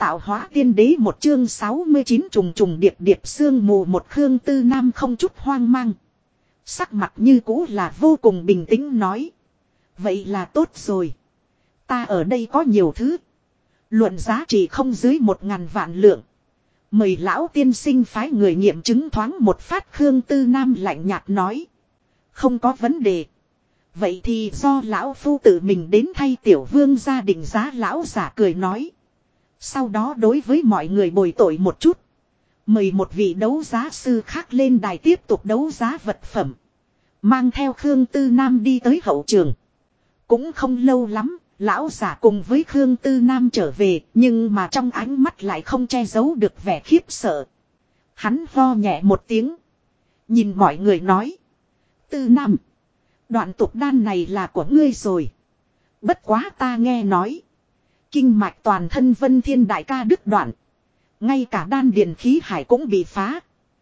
tạo hóa tiên đế một chương 69 trùng trùng điệp điệp sương mù một Khương Tư Nam không chút hoang mang. Sắc mặt như cũ là vô cùng bình tĩnh nói. Vậy là tốt rồi. Ta ở đây có nhiều thứ. Luận giá trị không dưới 1.000 vạn lượng. Mời lão tiên sinh phái người nghiệm chứng thoáng một phát Khương Tư Nam lạnh nhạt nói. Không có vấn đề. Vậy thì do lão phu tự mình đến thay tiểu vương gia định giá lão giả cười nói. Sau đó đối với mọi người bồi tội một chút. Mời một vị đấu giá sư khác lên đài tiếp tục đấu giá vật phẩm. Mang theo Khương Tư Nam đi tới hậu trường. Cũng không lâu lắm, lão giả cùng với Khương Tư Nam trở về, nhưng mà trong ánh mắt lại không che giấu được vẻ khiếp sợ. Hắn ho nhẹ một tiếng. Nhìn mọi người nói. Tư Nam, đoạn tục đan này là của ngươi rồi. Bất quá ta nghe nói. Kinh mạch toàn thân Vân Thiên đại ca đứt đoạn. Ngay cả đan điền khí hải cũng bị phá.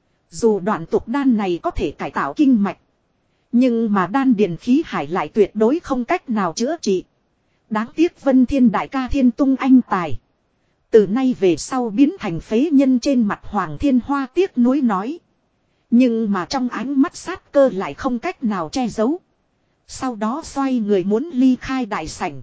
Dù đoạn tục đan này có thể cải tạo kinh mạch. Nhưng mà đan điền khí hải lại tuyệt đối không cách nào chữa trị. Đáng tiếc Vân Thiên đại ca thiên tung anh tài. Từ nay về sau biến thành phế nhân trên mặt Hoàng Thiên Hoa tiếc nuối nói. Nhưng mà trong ánh mắt sát cơ lại không cách nào che giấu. Sau đó xoay người muốn ly khai đại sảnh.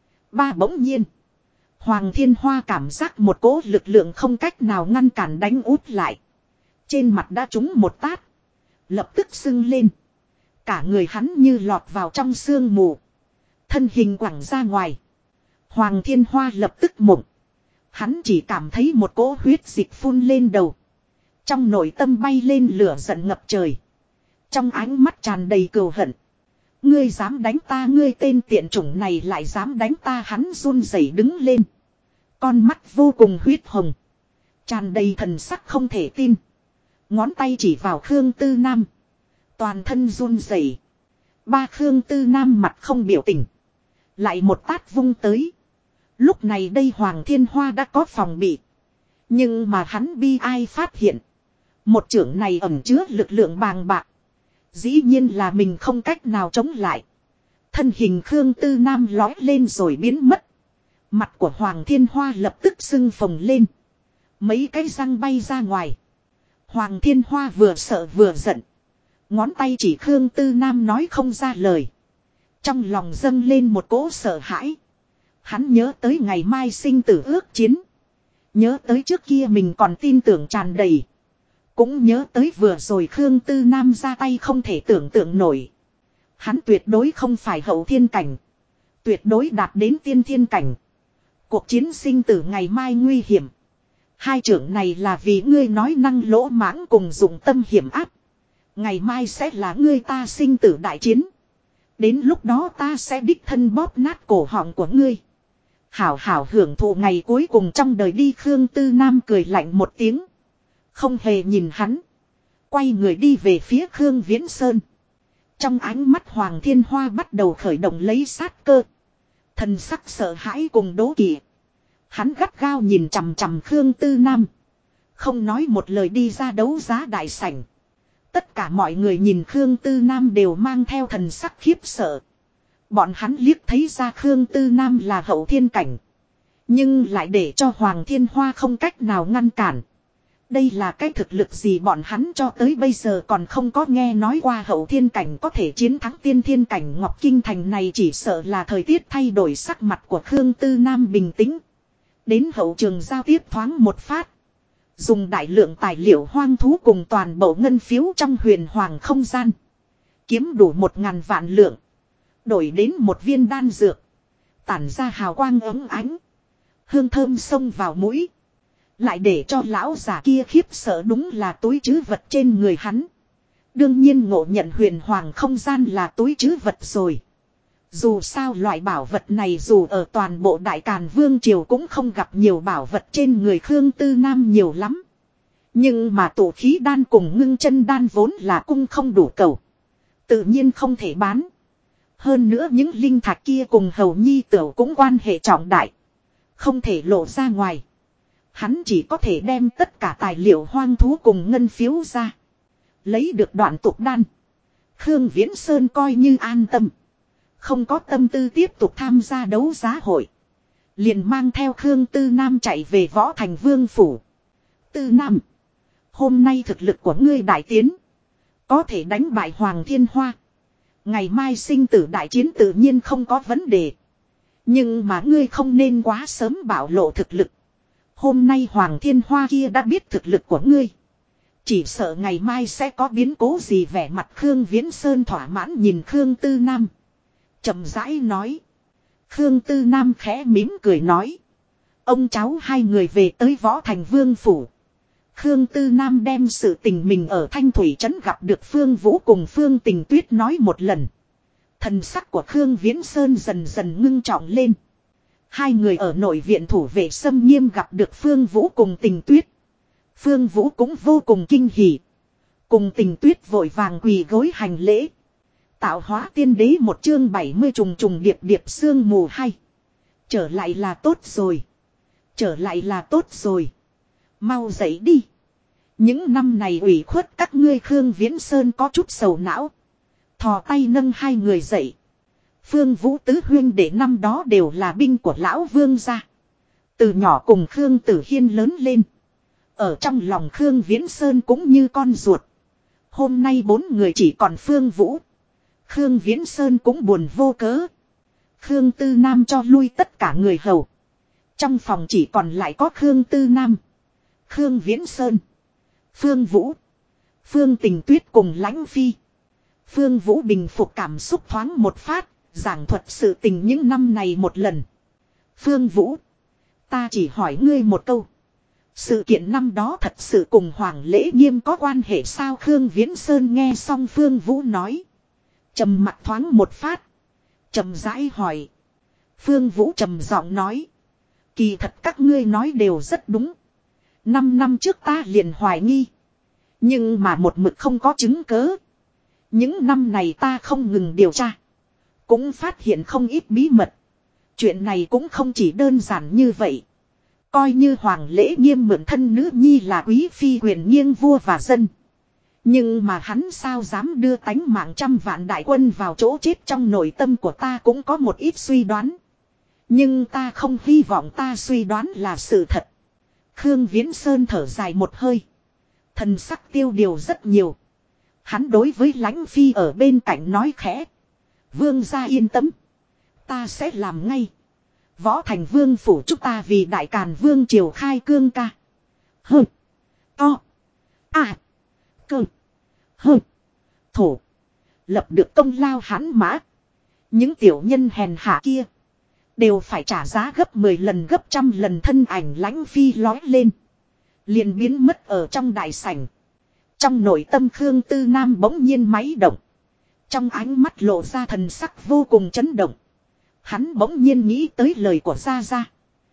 Bỗng nhiên. Hoàng Thiên Hoa cảm giác một cỗ lực lượng không cách nào ngăn cản đánh úp lại. Trên mặt đã trúng một tát. Lập tức sưng lên. Cả người hắn như lọt vào trong sương mù. Thân hình quẳng ra ngoài. Hoàng Thiên Hoa lập tức mộng. Hắn chỉ cảm thấy một cỗ huyết dịch phun lên đầu. Trong nội tâm bay lên lửa giận ngập trời. Trong ánh mắt tràn đầy cừu hận. Ngươi dám đánh ta, ngươi tên tiện chủng này lại dám đánh ta, hắn run rẩy đứng lên. Con mắt vô cùng huyết hồng. Tràn đầy thần sắc không thể tin. Ngón tay chỉ vào Khương Tư Nam. Toàn thân run rẩy. Khương Tư Nam mặt không biểu tình. Lại một tát vung tới. Lúc này đây Hoàng Thiên Hoa đã có phòng bị. Nhưng mà hắn bi ai phát hiện. Một chưởng này ẩn chứa lực lượng bàng bạc. Dĩ nhiên là mình không cách nào chống lại. Thân hình Khương Tư Nam lói lên rồi biến mất. Mặt của Hoàng Thiên Hoa lập tức sưng phồng lên. Mấy cái răng bay ra ngoài. Hoàng Thiên Hoa vừa sợ vừa giận. Ngón tay chỉ Khương Tư Nam nói không ra lời. Trong lòng dâng lên một cỗ sợ hãi. Hắn nhớ tới ngày mai sinh tử ước chiến. Nhớ tới trước kia mình còn tin tưởng tràn đầy. Cũng nhớ tới vừa rồi Khương Tư Nam ra tay không thể tưởng tượng nổi. Hắn tuyệt đối không phải hậu thiên cảnh. Tuyệt đối đạt đến tiên thiên cảnh. Cuộc chiến sinh tử ngày mai nguy hiểm. Hai trưởng này là vì ngươi nói năng lỗ mãng cùng dụng tâm hiểm áp. Ngày mai sẽ là ngươi ta sinh tử đại chiến. Đến lúc đó ta sẽ đích thân bóp nát cổ họng của ngươi. Hảo hảo hưởng thụ ngày cuối cùng trong đời đi. Khương Tư Nam cười lạnh một tiếng. Không hề nhìn hắn. Quay người đi về phía Khương Viễn Sơn. Trong ánh mắt Hoàng Thiên Hoa bắt đầu khởi động lấy sát cơ. Thần sắc sợ hãi cùng đố kỵ. Hắn gắt gao nhìn chằm chằm Khương Tư Nam. Không nói một lời đi ra đấu giá đại sảnh. Tất cả mọi người nhìn Khương Tư Nam đều mang theo thần sắc khiếp sợ. Bọn hắn liếc thấy ra Khương Tư Nam là hậu thiên cảnh. Nhưng lại để cho Hoàng Thiên Hoa không cách nào ngăn cản. Đây là cái thực lực gì bọn hắn cho tới bây giờ còn không có nghe nói qua hậu thiên cảnh có thể chiến thắng tiên thiên cảnh. Ngọc Kinh Thành này chỉ sợ là thời tiết thay đổi. Sắc mặt của Khương Tư Nam bình tĩnh. Đến hậu trường giao tiếp thoáng một phát. Dùng đại lượng tài liệu hoang thú cùng toàn bộ ngân phiếu trong huyền hoàng không gian. Kiếm đủ 1.000 vạn lượng. Đổi đến một viên đan dược. Tản ra hào quang ấm ánh. Hương thơm xông vào mũi. Lại để cho lão già kia khiếp sợ đúng là túi trữ vật trên người hắn. Đương nhiên ngộ nhận huyền hoàng không gian là túi trữ vật rồi. Dù sao loại bảo vật này dù ở toàn bộ Đại Càn Vương Triều cũng không gặp nhiều bảo vật trên người Khương Tư Nam nhiều lắm. Nhưng mà tụ khí đan cùng ngưng chân đan vốn là cung không đủ cầu. Tự nhiên không thể bán. Hơn nữa những linh thạch kia cùng hầu nhi tửu cũng quan hệ trọng đại. Không thể lộ ra ngoài. Hắn chỉ có thể đem tất cả tài liệu hoang thú cùng ngân phiếu ra. Lấy được đoạn tục đan. Khương Viễn Sơn coi như an tâm. Không có tâm tư tiếp tục tham gia đấu giá hội. Liền mang theo Khương Tư Nam chạy về Võ Thành Vương phủ. Tư Nam. Hôm nay thực lực của ngươi đại tiến. Có thể đánh bại Hoàng Thiên Hoa. Ngày mai sinh tử đại chiến tự nhiên không có vấn đề. Nhưng mà ngươi không nên quá sớm bạo lộ thực lực. Hôm nay Hoàng Thiên Hoa kia đã biết thực lực của ngươi. Chỉ sợ ngày mai sẽ có biến cố gì. Vẻ mặt Khương Viễn Sơn thỏa mãn nhìn Khương Tư Nam. Chậm rãi nói. Khương Tư Nam khẽ mỉm cười nói. Ông cháu hai người về tới Võ Thành Vương phủ. Khương Tư Nam đem sự tình mình ở Thanh Thủy Trấn gặp được Phương Vũ cùng Phương Tình Tuyết nói một lần. Thần sắc của Khương Viễn Sơn dần dần ngưng trọng lên. Hai người ở nội viện thủ vệ xâm nghiêm gặp được Phương Vũ cùng Tình Tuyết. Phương Vũ cũng vô cùng kinh hỉ. Cùng Tình Tuyết vội vàng quỳ gối hành lễ. Tạo hóa tiên đế một chương 70 trùng trùng điệp điệp sương mù hay. Trở lại là tốt rồi. Trở lại là tốt rồi. Mau dậy đi. Những năm này ủy khuất các ngươi. Khương Viễn Sơn có chút sầu não. Thò tay nâng hai người dậy. Phương Vũ tứ huyên đệ năm đó đều là binh của lão vương gia. Từ nhỏ cùng Khương Tử Hiên lớn lên. Ở trong lòng Khương Viễn Sơn cũng như con ruột. Hôm nay bốn người chỉ còn Phương Vũ. Khương Viễn Sơn cũng buồn vô cớ. Khương Tư Nam cho lui tất cả người hầu. Trong phòng chỉ còn lại có Khương Tư Nam, Khương Viễn Sơn, Phương Vũ, Phương Tình Tuyết cùng Lãnh Phi. Phương Vũ bình phục cảm xúc thoáng một phát, giảng thuật sự tình những năm này một lần. Phương Vũ, ta chỉ hỏi ngươi một câu. Sự kiện năm đó thật sự cùng Hoàng Lễ Nghiêm có quan hệ sao? Khương Viễn Sơn nghe xong Phương Vũ nói. Trầm mặt thoáng một phát. Trầm rãi hỏi. Phương Vũ trầm giọng nói. Kỳ thật các ngươi nói đều rất đúng. 5 năm trước ta liền hoài nghi. Nhưng mà một mực không có chứng cớ. Những năm này ta không ngừng điều tra. Cũng phát hiện không ít bí mật. Chuyện này cũng không chỉ đơn giản như vậy. Coi như Hoàng Lễ Nghiêm mượn thân nữ nhi là quý phi quyền nghiêng vua và dân. Nhưng mà hắn sao dám đưa tánh mạng trăm vạn đại quân vào chỗ chết? Trong nội tâm của ta cũng có một ít suy đoán. Nhưng ta không hy vọng ta suy đoán là sự thật. Khương Viễn Sơn thở dài một hơi. Thần sắc tiêu điều rất nhiều. Hắn đối với Lãnh Phi ở bên cạnh nói khẽ. Vương gia yên tâm. Ta sẽ làm ngay. Võ Thành Vương phủ chúng ta vì Đại Càn Vương triều khai cương ca. Hơ. To. À. Cơ. Hơ. Thổ. Lập được công lao hãn mã. Những tiểu nhân hèn hạ kia. Đều phải trả giá gấp 10 lần gấp trăm lần. Thân ảnh Lãnh Phi lói lên. Liền biến mất ở trong đại sảnh. Trong nội tâm Khương Tư Nam bỗng nhiên máy động. Trong ánh mắt lộ ra thần sắc vô cùng chấn động. Hắn bỗng nhiên nghĩ tới lời của Gia Gia.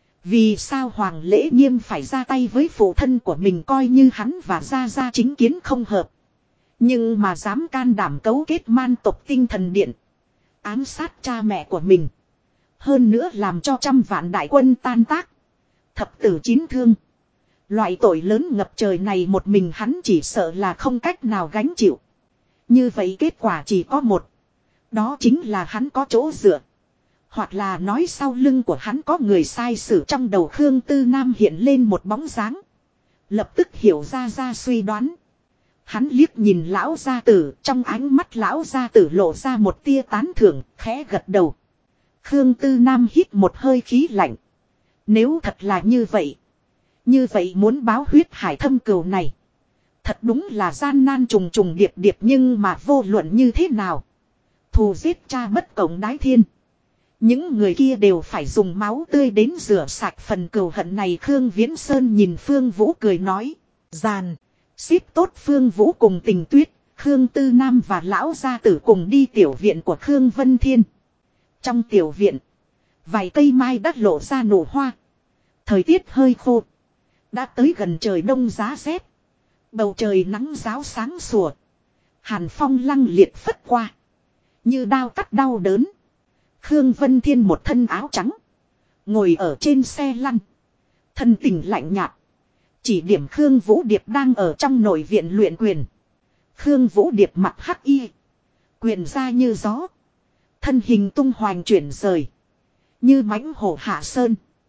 Vì sao Hoàng Lễ Nghiêm phải ra tay với phụ thân của mình? Coi như hắn và Gia Gia chính kiến không hợp. Nhưng mà dám can đảm cấu kết man tộc Tinh Thần Điện. Ám sát cha mẹ của mình. Hơn nữa làm cho trăm vạn đại quân tan tác. Thập tử chín thương. Loại tội lớn ngập trời này một mình hắn chỉ sợ là không cách nào gánh chịu. Như vậy kết quả chỉ có một. Đó chính là hắn có chỗ dựa. Hoặc là nói sau lưng của hắn có người sai sử. Trong đầu Khương Tư Nam hiện lên một bóng dáng. Lập tức hiểu ra suy đoán. Hắn liếc nhìn lão gia tử. Trong ánh mắt lão gia tử lộ ra một tia tán thưởng, khẽ gật đầu. Khương Tư Nam hít một hơi khí lạnh. Nếu thật là như vậy. Như vậy muốn báo huyết hải thâm cừu này. Thật đúng là gian nan trùng trùng điệp điệp. Nhưng mà vô luận như thế nào. Thù giết cha bất cộng đái thiên. Những người kia đều phải dùng máu tươi đến rửa sạch phần cừu hận này. Khương Viễn Sơn nhìn Phương Vũ cười nói. Giàn. Xếp tốt Phương Vũ cùng Tình Tuyết. Khương Tư Nam và lão gia tử cùng đi tiểu viện của Khương Vân Thiên. Trong tiểu viện. Vài cây mai đã lộ ra nụ hoa. Thời tiết hơi khô. Đã tới gần trời đông giá rét. Bầu trời nắng ráo sáng sủa. Hàn phong lăng liệt phất qua. Như đao cắt đau đớn. Khương Vân Thiên một thân áo trắng. Ngồi ở trên xe lăn. Thân tình lạnh nhạt. Chỉ điểm Khương Vũ Điệp đang ở trong nội viện luyện quyền. Khương Vũ Điệp mặt hắc y. Quyền ra như gió. Thân hình tung hoành chuyển rời. Như mãnh hổ hạ sơn.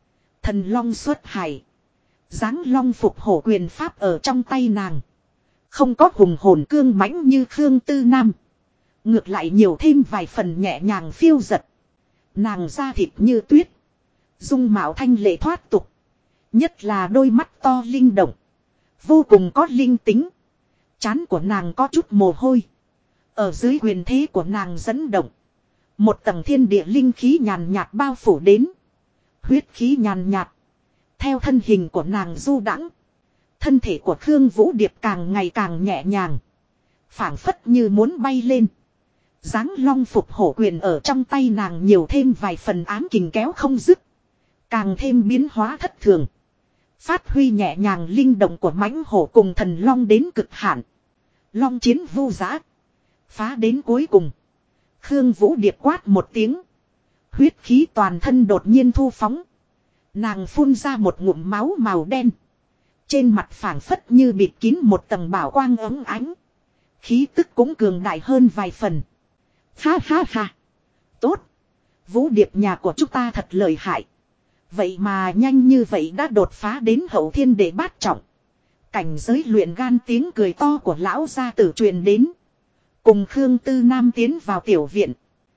Thần long xuất hải. Giáng long phục hổ quyền pháp ở trong tay nàng. Không có hùng hồn cương mãnh như Khương Tư Nam. Ngược lại nhiều thêm vài phần nhẹ nhàng phiêu giật. Nàng da thịt như tuyết. Dung mạo thanh lệ thoát tục. Nhất là đôi mắt to linh động. Vô cùng có linh tính. Trán của nàng có chút mồ hôi. Ở dưới quyền thế của nàng dẫn động. Một tầng thiên địa linh khí nhàn nhạt bao phủ đến. Huyết khí nhàn nhạt. Theo thân hình của nàng du đãng. Thân thể của Khương Vũ Điệp càng ngày càng nhẹ nhàng. Phảng phất như muốn bay lên. Giáng long phục hổ quyền ở trong tay nàng nhiều thêm vài phần ám kình kéo không dứt. Càng thêm biến hóa thất thường. Phát huy nhẹ nhàng linh động của mãnh hổ cùng thần long đến cực hạn. Long chiến vu dã. Phá đến cuối cùng. Khương Vũ Điệp quát một tiếng. Huyết khí toàn thân đột nhiên thu phóng. Nàng phun ra một ngụm máu màu đen. Trên mặt phảng phất như bịt kín một tầng bảo quang ấm ánh. Khí tức cũng cường đại hơn vài phần. Ha ha ha. Tốt. Vũ Điệp nhà của chúng ta thật lợi hại. Vậy mà nhanh như vậy đã đột phá đến hậu thiên đệ bát trọng. Cảnh giới luyện gan tiếng cười to của lão gia tử truyền đến. Cùng Khương Tư Nam tiến vào tiểu viện.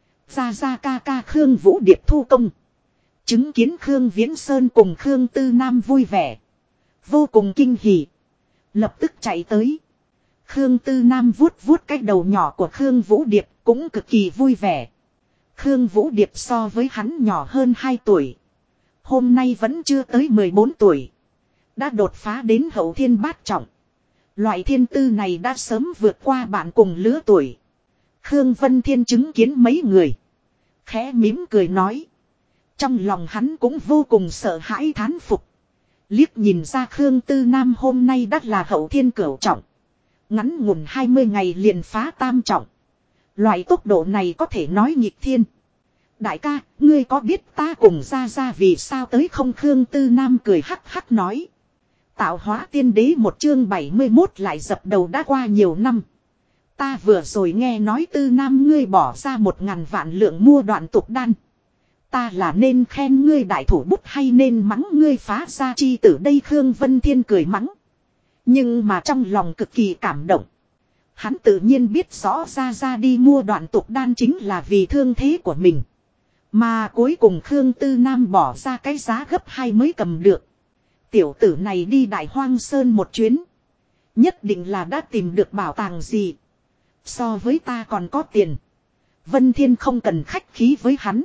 Ra ca ca Khương Vũ Điệp thu công. Chứng kiến Khương Viễn Sơn cùng Khương Tư Nam vui vẻ. Vô cùng kinh hỉ. Lập tức chạy tới. Khương Tư Nam vuốt vuốt cái đầu nhỏ của Khương Vũ Điệp cũng cực kỳ vui vẻ. Khương Vũ Điệp so với hắn nhỏ hơn 2 tuổi. Hôm nay vẫn chưa tới 14 tuổi. Đã đột phá đến hậu thiên bát trọng. Loại thiên tư này đã sớm vượt qua bạn cùng lứa tuổi. Khương Vân Thiên chứng kiến mấy người. Khẽ mỉm cười nói. Trong lòng hắn cũng vô cùng sợ hãi thán phục. Liếc nhìn ra Khương Tư Nam hôm nay đã là hậu thiên cửu trọng. Ngắn ngủn 20 ngày liền phá tam trọng. Loại tốc độ này có thể nói nghịch thiên. Đại ca, ngươi có biết ta cùng ra vì sao tới không? Khương Tư Nam cười hắc hắc nói. Tạo hóa tiên đế một chương 71 lại dập đầu đã qua nhiều năm. Ta vừa rồi nghe nói Tư Nam ngươi bỏ ra 1.000 vạn lượng mua đoạn tục đan. Ta là nên khen ngươi đại thủ bút hay nên mắng ngươi phá ra chi tử đây? Khương Vân Thiên cười mắng. Nhưng mà trong lòng cực kỳ cảm động. Hắn tự nhiên biết rõ ra đi mua đoạn tục đan chính là vì thương thế của mình. Mà cuối cùng Khương Tư Nam bỏ ra cái giá gấp 2 mới cầm được. Tiểu tử này đi Đại Hoang Sơn một chuyến. Nhất định là đã tìm được bảo tàng gì. So với ta còn có tiền. Vân Thiên không cần khách khí với hắn.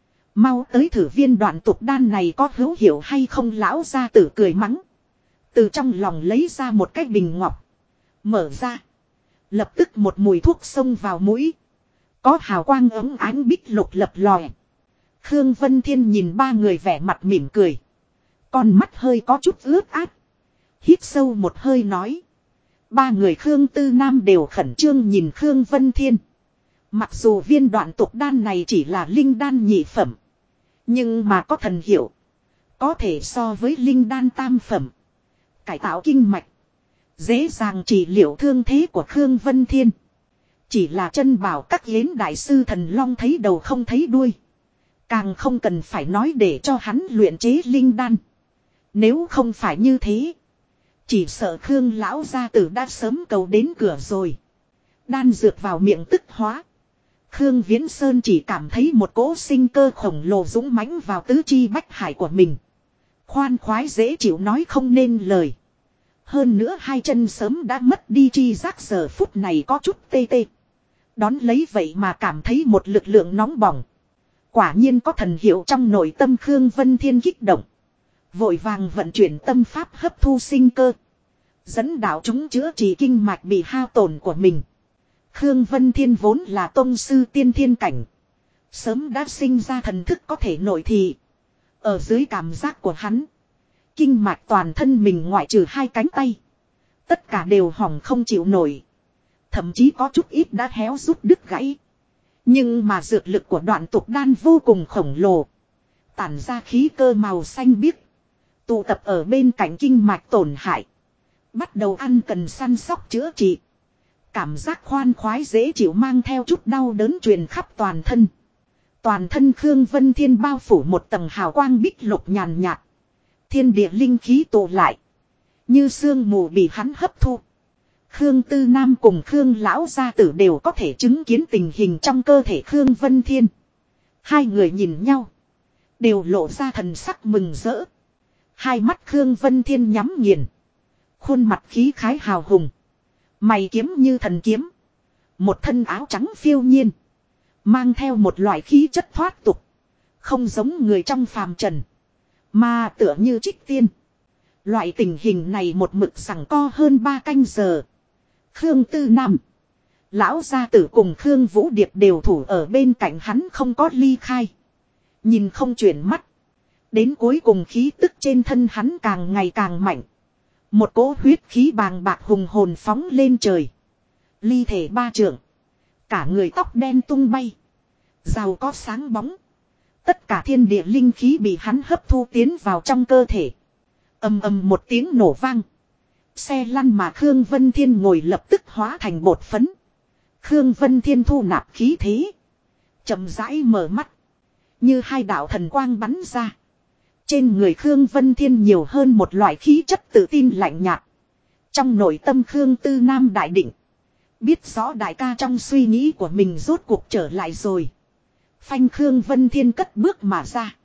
Mau tới thử viên đoạn tục đan này có hữu hiệu hay không? Lão gia tử cười mắng. Từ trong lòng lấy ra một cái bình ngọc. Mở ra. Lập tức một mùi thuốc xông vào mũi. Có hào quang ấm ánh bích lục lập lòe. Khương Vân Thiên nhìn ba người vẻ mặt mỉm cười. Con mắt hơi có chút ướt át. Hít sâu một hơi nói. Ba người Khương Tư Nam đều khẩn trương nhìn Khương Vân Thiên. Mặc dù viên đoạn tục đan này chỉ là linh đan nhị phẩm. Nhưng mà có thần hiệu. Có thể so với linh đan tam phẩm. Cải tạo kinh mạch. Dễ dàng trị liệu thương thế của Khương Vân Thiên. Chỉ là chân bảo các yến đại sư thần long thấy đầu không thấy đuôi. Càng không cần phải nói để cho hắn luyện chế linh đan. Nếu không phải như thế. Chỉ sợ Khương lão gia tử đã sớm cầu đến cửa rồi. Đan dược vào miệng tức hóa. Khương Viễn Sơn chỉ cảm thấy một cỗ sinh cơ khổng lồ dũng mãnh vào tứ chi bách hải của mình. Khoan khoái dễ chịu nói không nên lời. Hơn nữa hai chân sớm đã mất đi chi giác giờ phút này có chút tê tê. Đón lấy vậy mà cảm thấy một lực lượng nóng bỏng. Quả nhiên có thần hiệu trong nội tâm Khương Vân Thiên kích động. Vội vàng vận chuyển tâm pháp hấp thu sinh cơ. Dẫn đạo chúng chữa trị kinh mạch bị hao tổn của mình. Khương Vân Thiên vốn là tông sư tiên thiên cảnh. Sớm đã sinh ra thần thức có thể nội thị. Ở dưới cảm giác của hắn. Kinh mạch toàn thân mình ngoại trừ hai cánh tay. Tất cả đều hỏng không chịu nổi. Thậm chí có chút ít đã héo rút đứt gãy. Nhưng mà dược lực của đoạn tục đan vô cùng khổng lồ. Tản ra khí cơ màu xanh biếc. Tụ tập ở bên cạnh kinh mạch tổn hại. Bắt đầu ăn cần săn sóc chữa trị. Cảm giác khoan khoái dễ chịu mang theo chút đau đớn truyền khắp toàn thân. Toàn thân Khương Vân Thiên bao phủ một tầng hào quang bích lục nhàn nhạt. Thiên địa linh khí tụ lại. Như sương mù bị hắn hấp thu. Khương Tư Nam cùng Khương Lão gia tử đều có thể chứng kiến tình hình trong cơ thể Khương Vân Thiên. Hai người nhìn nhau. Đều lộ ra thần sắc mừng rỡ. Hai mắt Khương Vân Thiên nhắm nghiền. Khuôn mặt khí khái hào hùng. Mày kiếm như thần kiếm. Một thân áo trắng phiêu nhiên. Mang theo một loại khí chất thoát tục. Không giống người trong phàm trần. Mà tựa như trích tiên. Loại tình hình này một mực giằng co hơn 3 canh giờ. Khương Tư Nam. Lão gia tử cùng Khương Vũ Điệp đều thủ ở bên cạnh hắn không có ly khai. Nhìn không chuyển mắt. Đến cuối cùng khí tức trên thân hắn càng ngày càng mạnh. Một cỗ huyết khí bàng bạc hùng hồn phóng lên trời. Ly thể 3 trượng. Cả người tóc đen tung bay. Giàu có sáng bóng. Tất cả thiên địa linh khí bị hắn hấp thu tiến vào trong cơ thể. Ầm ầm một tiếng nổ vang. Xe lăn mà Khương Vân Thiên ngồi lập tức hóa thành bột phấn. Khương Vân Thiên thu nạp khí thế. Chậm rãi mở mắt. Như hai đạo thần quang bắn ra. Trên người Khương Vân Thiên nhiều hơn một loại khí chất tự tin lạnh nhạt. Trong nội tâm Khương Tư Nam đại định. Biết rõ đại ca trong suy nghĩ của mình rốt cuộc trở lại rồi. Phanh Khương Vân Thiên cất bước mà ra.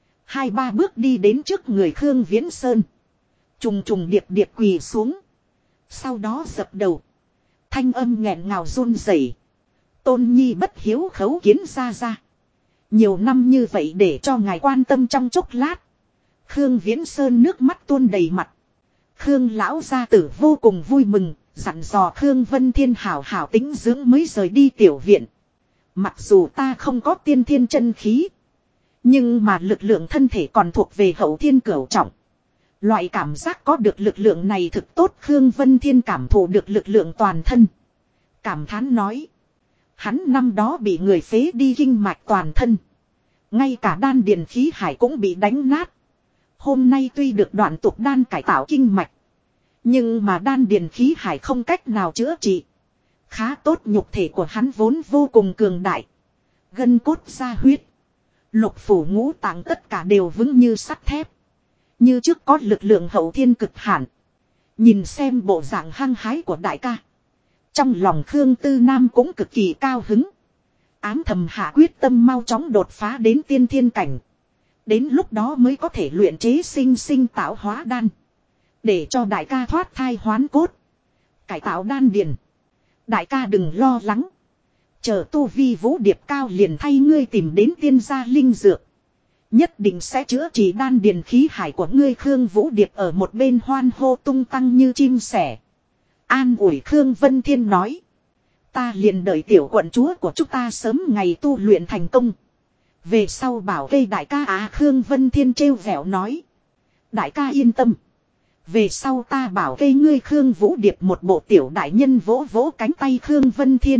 2-3 bước đi đến trước người Khương Viễn Sơn. Trùng trùng điệp điệp quỳ xuống. Sau đó dập đầu. Thanh âm nghẹn ngào run rẩy. Tôn nhi bất hiếu khấu kiến ra. Nhiều năm như vậy để cho ngài quan tâm trong chốc lát. Khương Viễn Sơn nước mắt tuôn đầy mặt. Khương lão gia tử vô cùng vui mừng. Dặn dò Khương Vân Thiên hảo hảo tĩnh dưỡng mới rời đi tiểu viện. Mặc dù ta không có tiên thiên chân khí. Nhưng mà lực lượng thân thể còn thuộc về hậu thiên cửu trọng. Loại cảm giác có được lực lượng này thực tốt. Khương Vân Thiên cảm thụ được lực lượng toàn thân. Cảm thán nói. Hắn năm đó bị người phế đi kinh mạch toàn thân. Ngay cả đan điền khí hải cũng bị đánh nát. Hôm nay tuy được đoạn tục đan cải tạo kinh mạch. Nhưng mà đan điền khí hải không cách nào chữa trị. Khá tốt nhục thể của hắn vốn vô cùng cường đại. Gân cốt da huyết. Lục phủ ngũ tạng tất cả đều vững như sắt thép. Như trước có lực lượng hậu thiên cực hạn. Nhìn xem bộ dạng hăng hái của đại ca. Trong lòng Khương Tư Nam cũng cực kỳ cao hứng. Ám thầm hạ quyết tâm mau chóng đột phá đến tiên thiên cảnh. Đến lúc đó mới có thể luyện chế sinh tạo hóa đan. Để cho đại ca thoát thai hoán cốt. Cải tạo đan điền. Đại ca đừng lo lắng. Chờ tu vi Vũ Điệp cao liền thay ngươi tìm đến tiên gia linh dược. Nhất định sẽ chữa trị đan điền khí hải của ngươi. Khương Vũ Điệp ở một bên hoan hô tung tăng như chim sẻ. An ủi Khương Vân Thiên nói. Ta liền đợi tiểu quận chúa của chúng ta sớm ngày tu luyện thành công. Về sau bảo cây đại ca Khương Vân Thiên trêu vẻo nói. Đại ca yên tâm. Về sau ta bảo cây ngươi. Khương Vũ Điệp một bộ tiểu đại nhân vỗ vỗ cánh tay Khương Vân Thiên.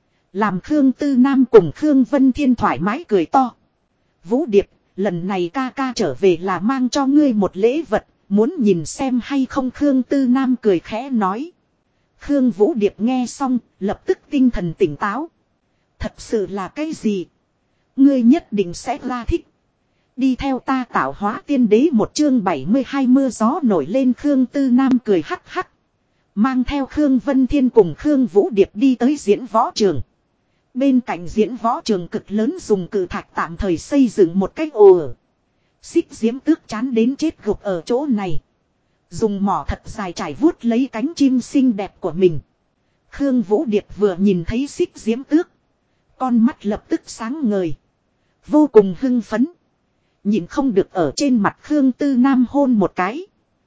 Làm Khương Tư Nam cùng Khương Vân Thiên thoải mái cười to. Vũ Điệp, lần này ca ca trở về là mang cho ngươi một lễ vật. Muốn nhìn xem hay không? Khương Tư Nam cười khẽ nói. Khương Vũ Điệp nghe xong, lập tức tinh thần tỉnh táo. Thật sự là cái gì? Ngươi nhất định sẽ ra thích. Đi theo ta tạo hóa tiên đế. Một chương 72 mưa gió nổi lên. Khương Tư Nam cười hắc hắc. Mang theo Khương Vân Thiên cùng Khương Vũ Điệp đi tới diễn võ trường. Bên cạnh diễn võ trường cực lớn dùng cự thạch tạm thời xây dựng một cái ồ. Xích Diễm Tước chán đến chết gục ở chỗ này. Dùng mỏ thật dài trải vuốt lấy cánh chim xinh đẹp của mình. Khương Vũ Điệp vừa nhìn thấy Xích Diễm Tước. Con mắt lập tức sáng ngời. Vô cùng hưng phấn. Nhìn không được ở trên mặt Khương Tư Nam hôn một cái.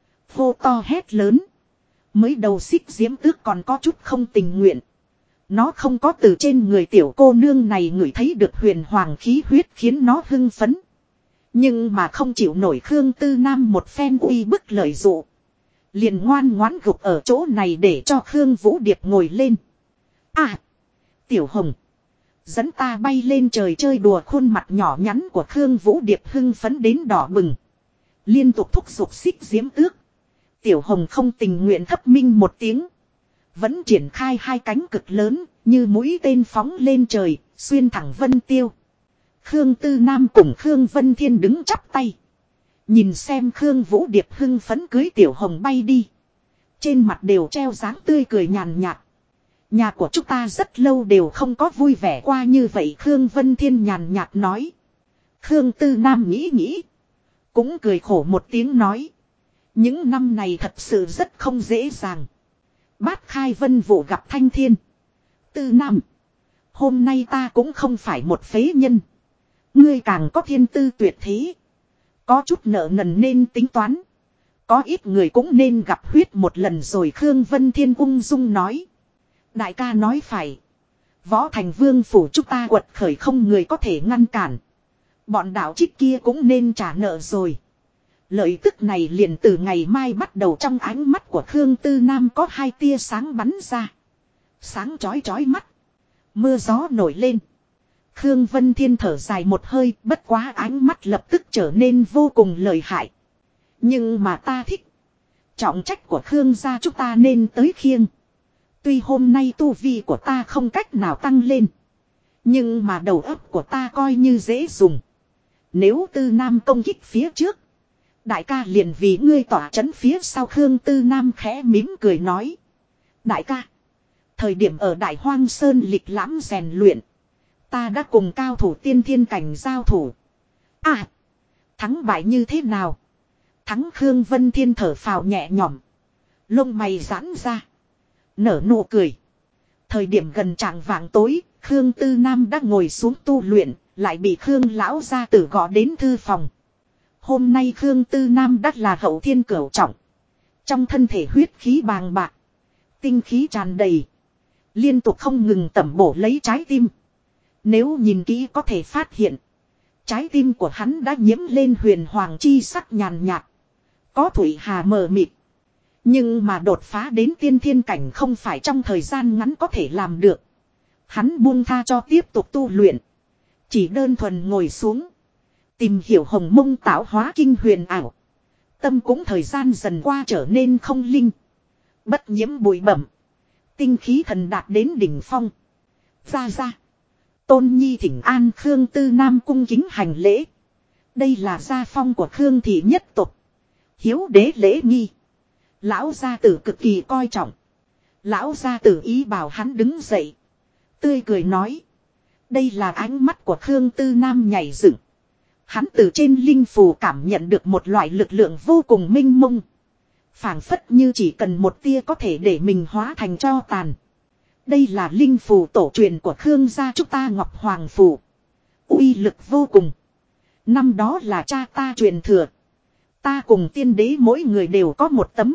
Hô to hét lớn. Mới đầu Xích Diễm Tước còn có chút không tình nguyện. Nó không có từ trên người tiểu cô nương này ngửi thấy được huyền hoàng khí huyết khiến nó hưng phấn. Nhưng mà không chịu nổi Khương Tư Nam một phen uy bức lợi dụ. Liền ngoan ngoãn gục ở chỗ này để cho Khương Vũ Điệp ngồi lên. Tiểu Hồng. Dẫn ta bay lên trời chơi đùa. Khuôn mặt nhỏ nhắn của Khương Vũ Điệp hưng phấn đến đỏ bừng. Liên tục thúc giục Xích Diễm Tước. Tiểu Hồng không tình nguyện thấp minh một tiếng. Vẫn triển khai hai cánh cực lớn, như mũi tên phóng lên trời, xuyên thẳng vân tiêu. Khương Tư Nam cùng Khương Vân Thiên đứng chắp tay. Nhìn xem Khương Vũ Điệp hưng phấn cưới Tiểu Hồng bay đi. Trên mặt đều treo dáng tươi cười nhàn nhạt. Nhà của chúng ta rất lâu đều không có vui vẻ qua như vậy, Khương Vân Thiên nhàn nhạt nói. Khương Tư Nam nghĩ nghĩ. Cũng cười khổ một tiếng nói. Những năm này thật sự rất không dễ dàng. Bát khai vân vụ gặp thanh thiên. Tư Nam. Hôm nay ta cũng không phải một phế nhân. Ngươi càng có thiên tư tuyệt thế. Có chút nợ nần nên tính toán. Có ít người cũng nên gặp huyết một lần rồi, Khương Vân Thiên ung dung nói. Đại ca nói phải. Võ Thành Vương phủ chúng ta quật khởi không người có thể ngăn cản. Bọn đạo trích kia cũng nên trả nợ rồi. Lợi tức này liền từ ngày mai bắt đầu, trong ánh mắt của Khương Tư Nam có hai tia sáng bắn ra. Sáng chói chói mắt. Mưa gió nổi lên. Khương Vân Thiên thở dài một hơi, bất quá ánh mắt lập tức trở nên vô cùng lợi hại. Nhưng mà ta thích. Trọng trách của Khương gia chúng ta nên tới khiêng. Tuy hôm nay tu vi của ta không cách nào tăng lên. Nhưng mà đầu óc của ta coi như dễ dùng. Nếu Tư Nam công kích phía trước, đại ca liền vì ngươi tỏa chấn phía sau. Khương Tư Nam khẽ mỉm cười nói. Đại ca, thời điểm ở Đại Hoang Sơn lịch lãm rèn luyện, ta đã cùng cao thủ tiên thiên cảnh giao thủ. À, thắng bại như thế nào? Thắng. Khương Vân Thiên thở phào nhẹ nhõm, lông mày giãn ra, nở nụ cười. Thời điểm gần chạng vạng tối, Khương Tư Nam đã ngồi xuống tu luyện, lại bị Khương lão gia tử gọi đến thư phòng. Hôm nay Khương Tư Nam đắt là hậu thiên cửu trọng. Trong thân thể huyết khí bàng bạc, tinh khí tràn đầy, liên tục không ngừng tẩm bổ lấy trái tim. Nếu nhìn kỹ có thể phát hiện, trái tim của hắn đã nhiễm lên huyền hoàng chi sắc nhàn nhạt, có thủy hà mờ mịt. Nhưng mà đột phá đến tiên thiên cảnh không phải trong thời gian ngắn có thể làm được. Hắn buông tha cho tiếp tục tu luyện, chỉ đơn thuần ngồi xuống, tìm hiểu hồng mông tạo hóa kinh huyền ảo. Tâm cũng thời gian dần qua trở nên không linh, bất nhiễm bụi bẩm, tinh khí thần đạt đến đỉnh phong. Ra Tôn Nhi thỉnh an. Khương Tư Nam cung kính hành lễ. Đây là gia phong của Khương thị nhất tộc, hiếu đế lễ nghi, lão gia tử cực kỳ coi trọng. Lão gia tử ý bảo hắn đứng dậy, tươi cười nói. Đây là ánh mắt của Khương Tư Nam nhảy dựng. Hắn từ trên linh phù cảm nhận được một loại lực lượng vô cùng mênh mông, phảng phất như chỉ cần một tia có thể để mình hóa thành tro tàn. Đây là linh phù tổ truyền của Khương gia chúng ta, Ngọc Hoàng phù, uy lực vô cùng. Năm đó là cha ta truyền thừa, ta cùng tiên đế mỗi người đều có một tấm,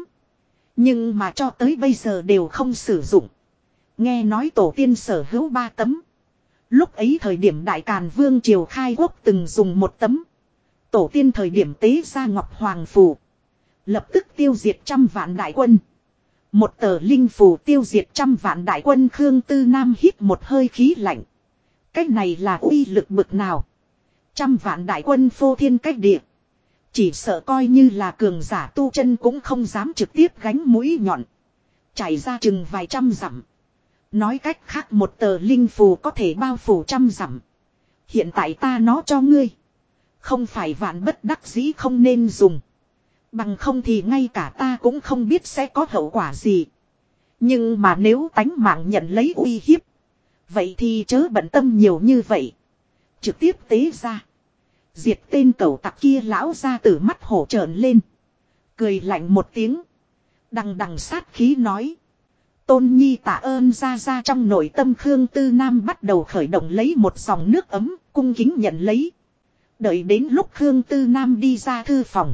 nhưng mà cho tới bây giờ đều không sử dụng. Nghe nói tổ tiên sở hữu 3 tấm. Lúc ấy thời điểm Đại Càn Vương triều khai quốc từng dùng 1 tấm. Tổ tiên thời điểm tế ra Ngọc Hoàng phù, lập tức tiêu diệt 100 vạn đại quân. Một tờ linh phù tiêu diệt 100 vạn đại quân. Khương Tư Nam hít một hơi khí lạnh. Cách này là uy lực bực nào? 100 vạn đại quân phô thiên cách địa, chỉ sợ coi như là cường giả tu chân cũng không dám trực tiếp gánh mũi nhọn, chảy ra chừng vài trăm dặm. Nói cách khác, một tờ linh phù có thể bao phủ 100 dặm. Hiện tại ta nó cho ngươi, không phải vạn bất đắc dĩ không nên dùng. Bằng không thì ngay cả ta cũng không biết sẽ có hậu quả gì. Nhưng mà nếu tánh mạng nhận lấy uy hiếp, vậy thì chớ bận tâm nhiều như vậy, trực tiếp tế ra, diệt tên cẩu tặc kia. Lão gia tử mắt hổ trợn lên, cười lạnh một tiếng, đằng đằng sát khí nói. Tôn Nhi tạ ơn ra. Trong nội tâm Khương Tư Nam bắt đầu khởi động lấy một dòng nước ấm, cung kính nhận lấy. Đợi đến lúc Khương Tư Nam đi ra thư phòng,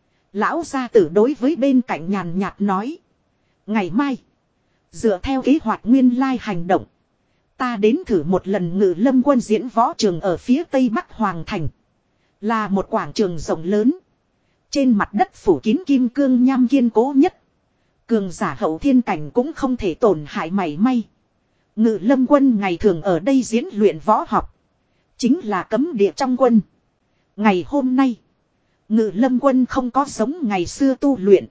lão gia tử đối với bên cạnh nhàn nhạt nói. Ngày mai, dựa theo kế hoạch nguyên lai hành động, ta đến thử một lần Ngự Lâm quân diễn võ trường ở phía tây bắc Hoàng thành. Là một quảng trường rộng lớn, trên mặt đất phủ kín kim cương nham kiên cố nhất. Cường giả hậu thiên cảnh cũng không thể tổn hại mảy may. Ngự Lâm quân ngày thường ở đây diễn luyện võ học, chính là cấm địa trong quân. Ngày hôm nay, Ngự Lâm quân không có giống ngày xưa tu luyện.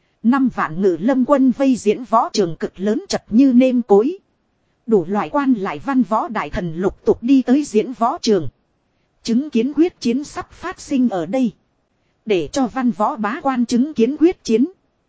5 vạn Ngự Lâm quân vây diễn võ trường cực lớn chật như nêm cối. Đủ loại quan lại văn võ đại thần lục tục đi tới diễn võ trường, chứng kiến quyết chiến sắp phát sinh ở đây. Để cho văn võ bá quan chứng kiến quyết chiến.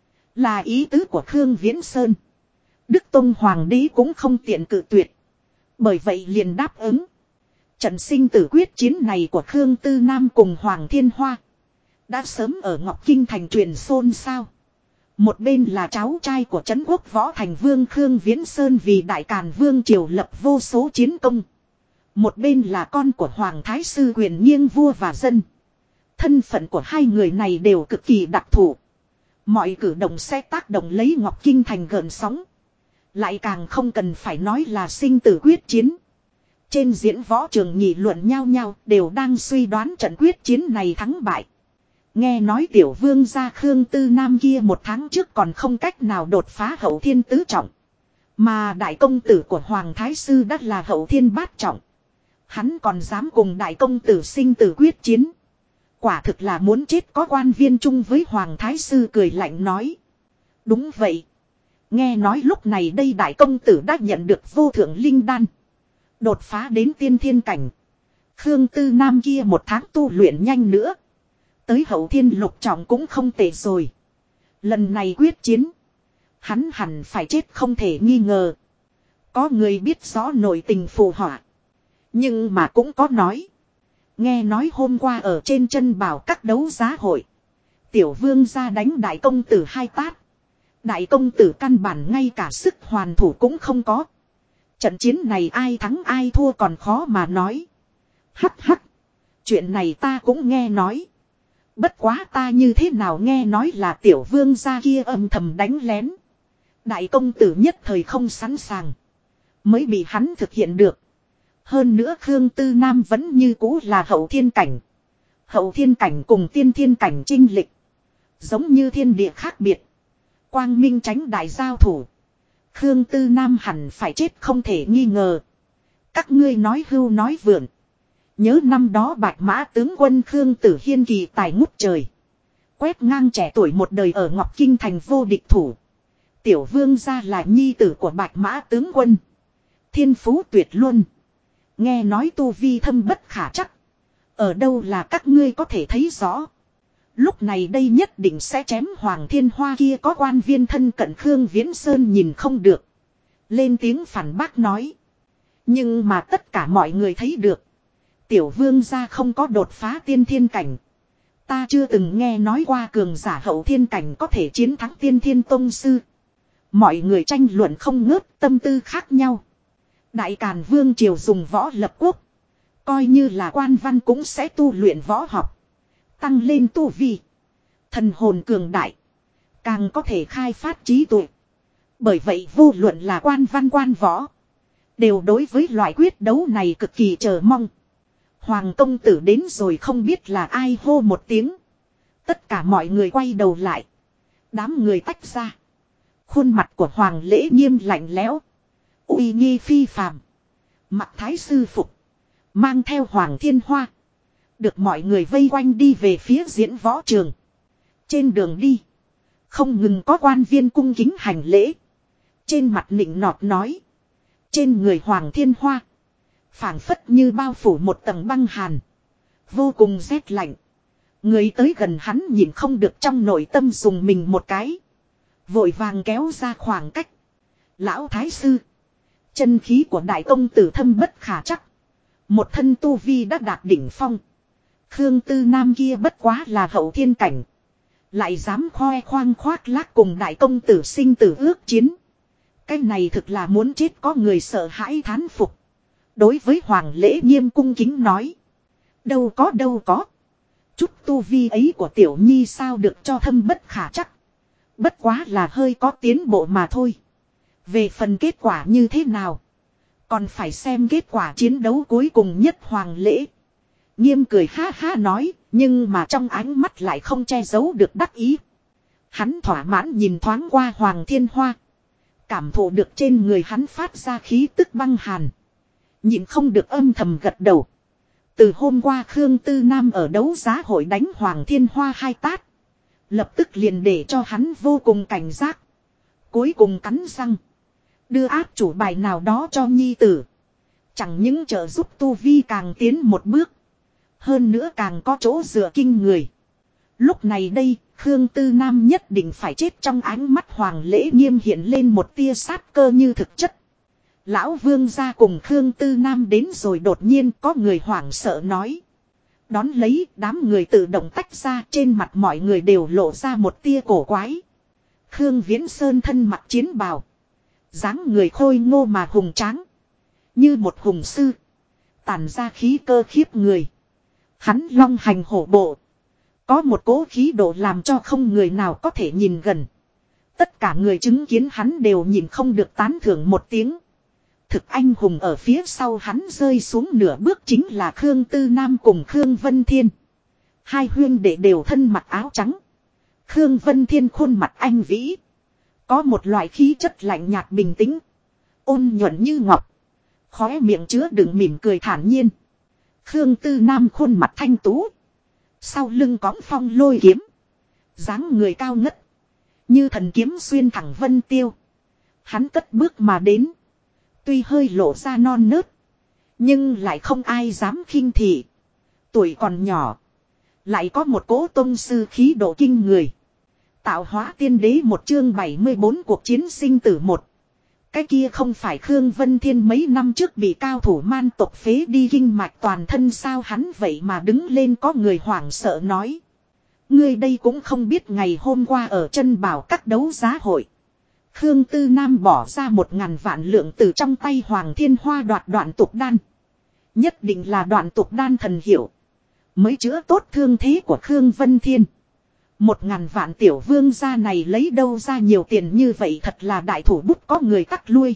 Là ý tứ của Khương Viễn Sơn. Đức Tông Hoàng đế cũng không tiện cự tuyệt. Bởi vậy liền đáp ứng. Trận sinh tử quyết chiến này của Khương Tư Nam cùng Hoàng Thiên Hoa. Đã sớm ở Ngọc Kinh thành truyền xôn xao. Một bên là cháu trai của Trấn Quốc Võ Thành Vương Khương Viễn Sơn vì Đại Càn Vương triều lập vô số chiến công. Một bên là con của Hoàng Thái Sư quyền nghiêng vua và dân. Thân phận của hai người này đều cực kỳ đặc thù. Mọi cử động sẽ tác động lấy Ngọc Kinh thành gợn sóng. Lại càng không cần phải nói là sinh tử quyết chiến. Trên diễn võ trường nghị luận nhau nhau đều đang suy đoán trận quyết chiến này thắng bại. Nghe nói tiểu vương gia Khương Tư Nam kia một tháng trước còn không cách nào đột phá hậu thiên tứ trọng. Mà đại công tử của Hoàng Thái Sư đã là hậu thiên bát trọng. Hắn còn dám cùng đại công tử sinh tử quyết chiến. Quả thực là muốn chết có quan viên chung với Hoàng Thái Sư cười lạnh nói. Đúng vậy. Nghe nói lúc này đây đại công tử đã nhận được vô thượng linh đan. Đột phá đến tiên thiên cảnh. Khương Tư Nam kia một tháng tu luyện nhanh nữa. Tới hậu thiên lục trọng cũng không tệ rồi. Lần này quyết chiến. Hắn hẳn phải chết không thể nghi ngờ. Có người biết rõ nội tình phù họa. Nhưng mà cũng có nói. Nghe nói hôm qua ở trên chân bảo các đấu giá hội. Tiểu vương ra đánh đại công tử 2 tát. Đại công tử căn bản ngay cả sức hoàn thủ cũng không có. Trận chiến này ai thắng ai thua còn khó mà nói. Hắc hắc. Chuyện này ta cũng nghe nói. Bất quá ta như thế nào nghe nói là tiểu vương gia kia âm thầm đánh lén. Đại công tử nhất thời không sẵn sàng. Mới bị hắn thực hiện được. Hơn nữa Khương Tư Nam vẫn như cũ là hậu thiên cảnh. Hậu thiên cảnh cùng tiên thiên cảnh chinh lịch. Giống như thiên địa khác biệt. Quang minh tránh đại giao thủ. Khương Tư Nam hẳn phải chết không thể nghi ngờ. Các ngươi nói hưu nói vượn. Nhớ năm đó Bạch Mã tướng quân Khương Tử Hiên kỳ tài ngút trời. Quét ngang trẻ tuổi một đời ở Ngọc Kinh thành vô địch thủ. Tiểu vương gia là nhi tử của Bạch Mã tướng quân. Thiên phú tuyệt luân. Nghe nói tu vi thâm bất khả chắc. Ở đâu là các ngươi có thể thấy rõ. Lúc này đây nhất định sẽ chém Hoàng Thiên Hoa kia có quan viên thân cận Khương Viễn Sơn nhìn không được. Lên tiếng phản bác nói. Nhưng mà tất cả mọi người thấy được. Tiểu vương gia không có đột phá tiên thiên cảnh. Ta chưa từng nghe nói qua cường giả hậu thiên cảnh có thể chiến thắng tiên thiên tông sư. Mọi người tranh luận không ngớt, tâm tư khác nhau. Đại Càn Vương triều dùng võ lập quốc. Coi như là quan văn cũng sẽ tu luyện võ học. Tăng lên tu vi. Thần hồn cường đại. Càng có thể khai phát trí tuệ. Bởi vậy vô luận là quan văn quan võ. Đều đối với loại quyết đấu này cực kỳ chờ mong. Hoàng công tử đến rồi không biết là ai hô một tiếng. Tất cả mọi người quay đầu lại. Đám người tách ra. Khuôn mặt của Hoàng lễ nghiêm lạnh lẽo. Uy nghi phi phàm. Mặc thái sư phục. Mang theo Hoàng Thiên Hoa. Được mọi người vây quanh đi về phía diễn võ trường. Trên đường đi. Không ngừng có quan viên cung kính hành lễ. Trên mặt nịnh nọt nói. Trên người Hoàng Thiên Hoa. Phảng phất như bao phủ một tầng băng hàn. Vô cùng rét lạnh. Người tới gần hắn nhìn không được trong nội tâm dùng mình một cái. Vội vàng kéo ra khoảng cách. Lão Thái Sư. Chân khí của đại công tử thâm bất khả chắc. Một thân tu vi đã đạt đỉnh phong. Khương Tư Nam kia bất quá là hậu thiên cảnh. Lại dám khoe khoang khoác lác cùng đại công tử sinh tử ước chiến. Cái này thực là muốn chết có người sợ hãi thán phục. Đối với Hoàng lễ nghiêm cung kính nói. Đâu có. Chút tu vi ấy của tiểu nhi sao được cho thâm bất khả chắc. Bất quá là hơi có tiến bộ mà thôi. Về phần kết quả như thế nào. Còn phải xem kết quả chiến đấu cuối cùng nhất Hoàng lễ. Nghiêm cười ha ha nói. Nhưng mà trong ánh mắt lại không che giấu được đắc ý. Hắn thỏa mãn nhìn thoáng qua Hoàng Thiên Hoa. Cảm thụ được trên người hắn phát ra khí tức băng hàn. Nhìn không được âm thầm gật đầu. Từ hôm qua Khương Tư Nam ở đấu giá hội đánh Hoàng Thiên Hoa 2 tát. Lập tức liền để cho hắn vô cùng cảnh giác. Cuối cùng cắn răng. Đưa áp chủ bài nào đó cho nhi tử. Chẳng những trợ giúp tu vi càng tiến một bước. Hơn nữa càng có chỗ dựa kinh người. Lúc này đây, Khương Tư Nam nhất định phải chết, trong ánh mắt Hoàng Lễ Nghiêm hiện lên một tia sát cơ như thực chất. Lão Vương gia cùng Khương Tư Nam đến rồi, đột nhiên có người hoảng sợ nói. Đón lấy, đám người tự động tách ra, trên mặt mọi người đều lộ ra một tia cổ quái. Khương Viễn Sơn thân mặc chiến bào, dáng người khôi ngô mà hùng tráng, như một hùng sư, tản ra khí cơ khiếp người. Hắn long hành hổ bộ, có một cỗ khí độ làm cho không người nào có thể nhìn gần. Tất cả người chứng kiến hắn đều nhìn không được tán thưởng một tiếng. Thực anh hùng ở phía sau hắn rơi xuống nửa bước chính là Khương Tư Nam cùng Khương Vân Thiên. Hai huyên đệ đều thân mặc áo trắng. Khương Vân Thiên khuôn mặt anh vĩ, có một loại khí chất lạnh nhạt bình tĩnh, ôn nhuận như ngọc, khóe miệng chứa đựng mỉm cười thản nhiên. Khương Tư Nam khuôn mặt thanh tú, sau lưng cõng phong lôi kiếm, dáng người cao ngất, như thần kiếm xuyên thẳng vân tiêu. Hắn cất bước mà đến, tuy hơi lộ ra non nớt, nhưng lại không ai dám khinh thị. Tuổi còn nhỏ, lại có một cỗ tông sư khí độ kinh người. Tạo hóa tiên đế một chương 74 cuộc chiến sinh tử một. Cái kia không phải Khương Vân Thiên mấy năm trước bị cao thủ man tộc phế đi kinh mạch toàn thân sao? Hắn vậy mà đứng lên, có người hoảng sợ nói. Ngươi đây cũng không biết ngày hôm qua ở chân bảo các đấu giá hội, Khương Tư Nam bỏ ra 1000 vạn lượng từ trong tay Hoàng Thiên Hoa đoạt đoạn tục đan. Nhất định là đoạn tục đan thần hiệu, mới chữa tốt thương thế của Khương Vân Thiên. 1000 vạn tiểu vương gia này lấy đâu ra nhiều tiền như vậy, thật là đại thủ bút có người tắc lui.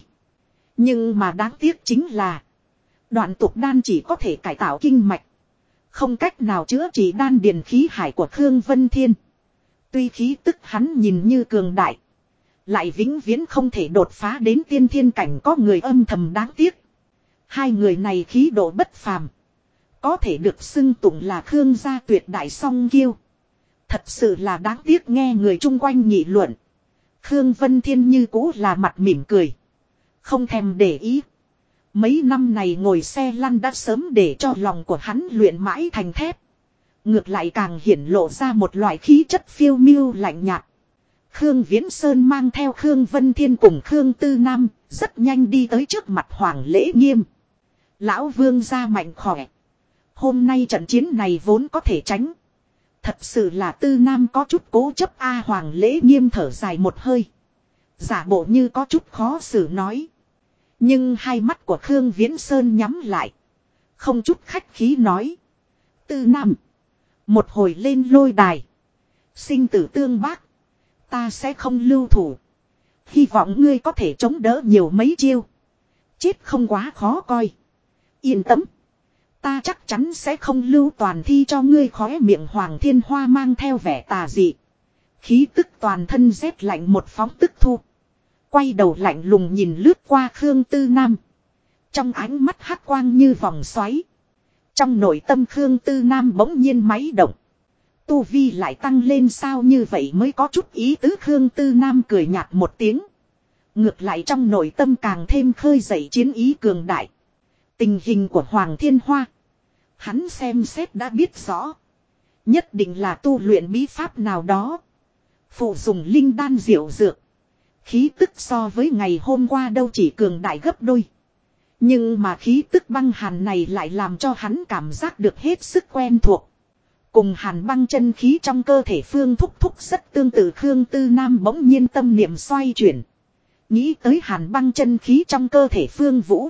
Nhưng mà đáng tiếc chính là đoạn tục đan chỉ có thể cải tạo kinh mạch, không cách nào chữa trị đan điền khí hải của Khương Vân Thiên. Tuy khí tức hắn nhìn như cường đại, lại vĩnh viễn không thể đột phá đến tiên thiên cảnh, có người âm thầm đáng tiếc. Hai người này khí độ bất phàm, có thể được xưng tụng là Khương gia tuyệt đại song kiêu. Thật sự là đáng tiếc, nghe người chung quanh nghị luận. Khương Vân Thiên như cũ là mặt mỉm cười, không thèm để ý. Mấy năm này ngồi xe lăn đã sớm để cho lòng của hắn luyện mãi thành thép. Ngược lại càng hiển lộ ra một loại khí chất phiêu miêu lạnh nhạt. Khương Viễn Sơn mang theo Khương Vân Thiên cùng Khương Tư Nam, rất nhanh đi tới trước mặt Hoàng Lễ Nghiêm. Lão Vương gia mạnh khỏe. Hôm nay trận chiến này vốn có thể tránh. Thật sự là Tư Nam có chút cố chấp a. Hoàng Lễ Nghiêm thở dài một hơi, giả bộ như có chút khó xử nói. Nhưng hai mắt của Khương Viễn Sơn nhắm lại, không chút khách khí nói. Tư Nam, một hồi lên lôi đài, sinh tử tương bác, ta sẽ không lưu thủ. Hy vọng ngươi có thể chống đỡ nhiều mấy chiêu. Chết không quá khó coi. Yên tâm, ta chắc chắn sẽ không lưu toàn thi cho ngươi. Khóe miệng Hoàng Thiên Hoa mang theo vẻ tà dị, khí tức toàn thân rét lạnh một phóng tức thu. Quay đầu lạnh lùng nhìn lướt qua Khương Tư Nam, trong ánh mắt hắc quang như vòng xoáy. Trong nội tâm Khương Tư Nam bỗng nhiên máy động. Tu vi lại tăng lên sao, như vậy mới có chút ý tứ. Khương Tư Nam cười nhạt một tiếng, ngược lại trong nội tâm càng thêm khơi dậy chiến ý cường đại. Tình hình của Hoàng Thiên Hoa, hắn xem xét đã biết rõ. Nhất định là tu luyện bí pháp nào đó, phụ dùng linh đan diệu dược. Khí tức so với ngày hôm qua đâu chỉ cường đại gấp đôi. Nhưng mà khí tức băng hàn này lại làm cho hắn cảm giác được hết sức quen thuộc. Cùng hàn băng chân khí trong cơ thể Phương Thúc Thúc rất tương tự. Khương Tư Nam bỗng nhiên tâm niệm xoay chuyển, nghĩ tới hàn băng chân khí trong cơ thể Phương Vũ,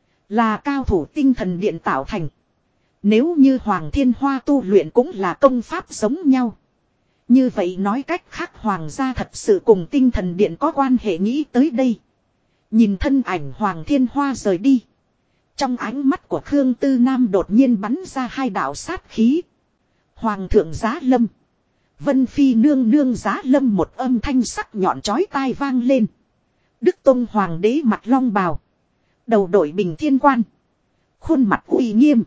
là cao thủ tinh thần điện tạo thành. Nếu như Hoàng Thiên Hoa tu luyện cũng là công pháp giống nhau, như vậy nói cách khác Hoàng gia thật sự cùng tinh thần điện có quan hệ. Nghĩ tới đây, nhìn thân ảnh Hoàng Thiên Hoa rời đi, trong ánh mắt của Khương Tư Nam đột nhiên bắn ra hai đạo sát khí. Hoàng thượng giá lâm, Vân Phi nương nương giá lâm. Một âm thanh sắc nhọn chói tai vang lên. Đức Tông Hoàng đế mặt long bào, đầu đội bình thiên quan, khuôn mặt uy nghiêm,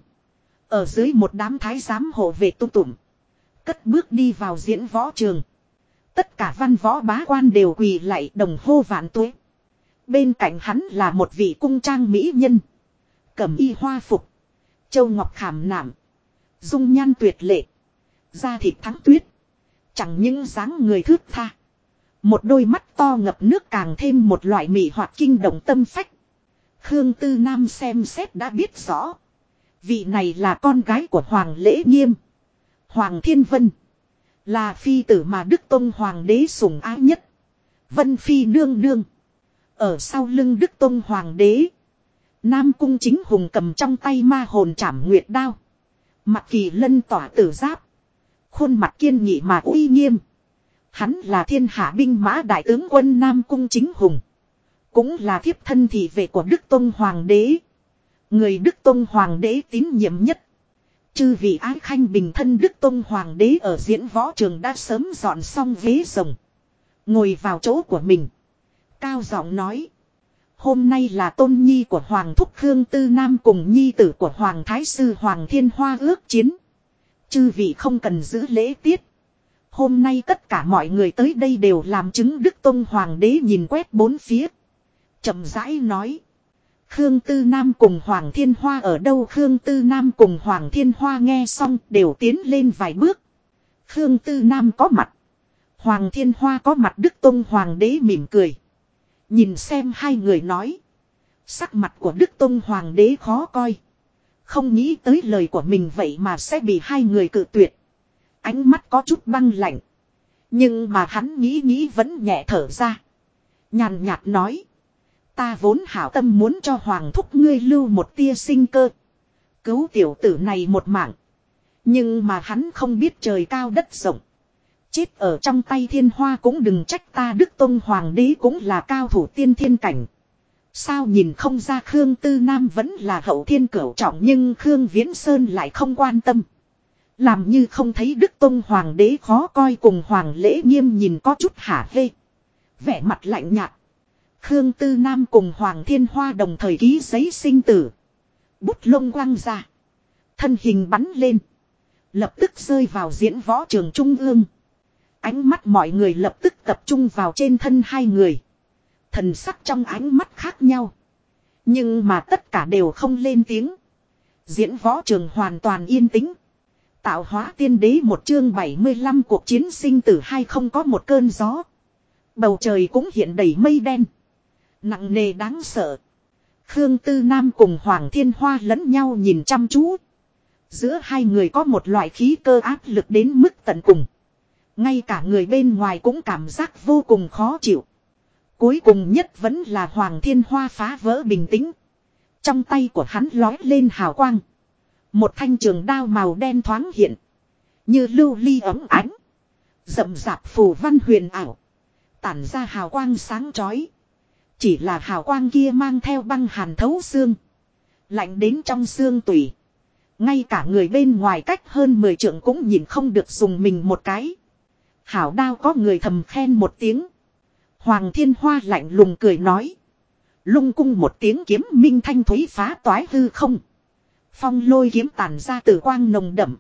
ở dưới một đám thái giám hộ vệ tu tủm, cất bước đi vào diễn võ trường. Tất cả văn võ bá quan đều quỳ lạy đồng hô vạn tuế. Bên cạnh hắn là một vị cung trang mỹ nhân, cẩm y hoa phục, châu ngọc khảm nạm, dung nhan tuyệt lệ, da thịt thắng tuyết, Chẳng những dáng người thướt tha. Một đôi mắt to ngập nước càng thêm một loại mị hoặc kinh động tâm phách. Khương Tư Nam xem xét đã biết rõ. Vị này là con gái của Hoàng Lễ Nghiêm. Hoàng Thiên Vân. Là phi tử mà Đức Tông Hoàng đế sủng ái nhất. Vân Phi nương nương. Ở sau lưng Đức Tông Hoàng đế. Nam Cung Chính Hùng cầm trong tay ma hồn trảm nguyệt đao. Mặt kỳ lân tỏa tử giáp. Khuôn mặt kiên nghị mà uy nghiêm. Hắn là thiên hạ binh mã đại tướng quân Nam Cung Chính Hùng. Cũng là thiếp thân thị vệ của Đức Tông Hoàng đế. Người Đức Tông Hoàng đế tín nhiệm nhất. Chư vị ái khanh bình thân Đức Tông Hoàng đế ở diễn võ trường đã sớm dọn xong ghế rồng. Ngồi vào chỗ của mình. Cao giọng nói. Hôm nay là tôn nhi của Hoàng Thúc Khương Tư Nam cùng nhi tử của Hoàng Thái Sư Hoàng Thiên Hoa ước chiến. Chư vị không cần giữ lễ tiết. Hôm nay tất cả mọi người tới đây đều làm chứng Đức Tông Hoàng đế nhìn quét bốn phía. Chậm rãi nói. Khương Tư Nam cùng Hoàng Thiên Hoa ở đâu? Khương Tư Nam cùng Hoàng Thiên Hoa nghe xong đều tiến lên vài bước. Khương Tư Nam có mặt. Hoàng Thiên Hoa có mặt. Đức Tông Hoàng đế mỉm cười. Nhìn xem hai người nói. Sắc mặt của Đức Tông Hoàng đế khó coi. Không nghĩ tới lời của mình vậy mà sẽ bị hai người cự tuyệt. Ánh mắt có chút băng lạnh. Nhưng mà hắn nghĩ vẫn nhẹ thở ra. Nhàn nhạt nói. Ta vốn hảo tâm muốn cho Hoàng Thúc ngươi lưu một tia sinh cơ. Cứu tiểu tử này một mạng. Nhưng mà hắn không biết trời cao đất rộng. Chết ở trong tay Thiên Hoa cũng đừng trách ta. Đức Tông Hoàng đế cũng là cao thủ tiên thiên cảnh. Sao nhìn không ra Khương Tư Nam vẫn là hậu thiên cửu trọng nhưng Khương Viễn Sơn lại không quan tâm. Làm như không thấy Đức Tông Hoàng đế khó coi cùng Hoàng Lễ Nghiêm nhìn có chút hả hê. Vẻ mặt lạnh nhạt. Khương Tư Nam cùng Hoàng Thiên Hoa đồng thời ký giấy sinh tử. Bút lông quăng ra. Thân hình bắn lên. Lập tức rơi vào diễn võ trường trung ương. Ánh mắt mọi người lập tức tập trung vào trên thân hai người. Thần sắc trong ánh mắt khác nhau. Nhưng mà tất cả đều không lên tiếng. Diễn võ trường hoàn toàn yên tĩnh. Tạo hóa tiên đế một chương 75 cuộc chiến sinh tử hai không có một cơn gió. Bầu trời cũng hiện đầy mây đen. Nặng nề đáng sợ. Khương Tư Nam cùng Hoàng Thiên Hoa lẫn nhau nhìn chăm chú. Giữa hai người có một loại khí cơ áp lực đến mức tận cùng. Ngay cả người bên ngoài cũng cảm giác vô cùng khó chịu. Cuối cùng nhất vẫn là Hoàng Thiên Hoa phá vỡ bình tĩnh. Trong tay của hắn lói lên hào quang. Một thanh trường đao màu đen thoáng hiện. Như lưu ly ấm ánh. Rậm rạp phù văn huyền ảo. Tản ra hào quang sáng chói. Chỉ là hào quang kia mang theo băng hàn thấu xương. Lạnh đến trong xương tủy. Ngay cả người bên ngoài cách hơn 10 trượng cũng nhìn không được dùng mình một cái. Hảo đao có người thầm khen một tiếng. Hoàng Thiên Hoa lạnh lùng cười nói. Lung cung một tiếng kiếm minh thanh thúy phá toái hư không. Phong lôi kiếm tản ra tử quang nồng đậm.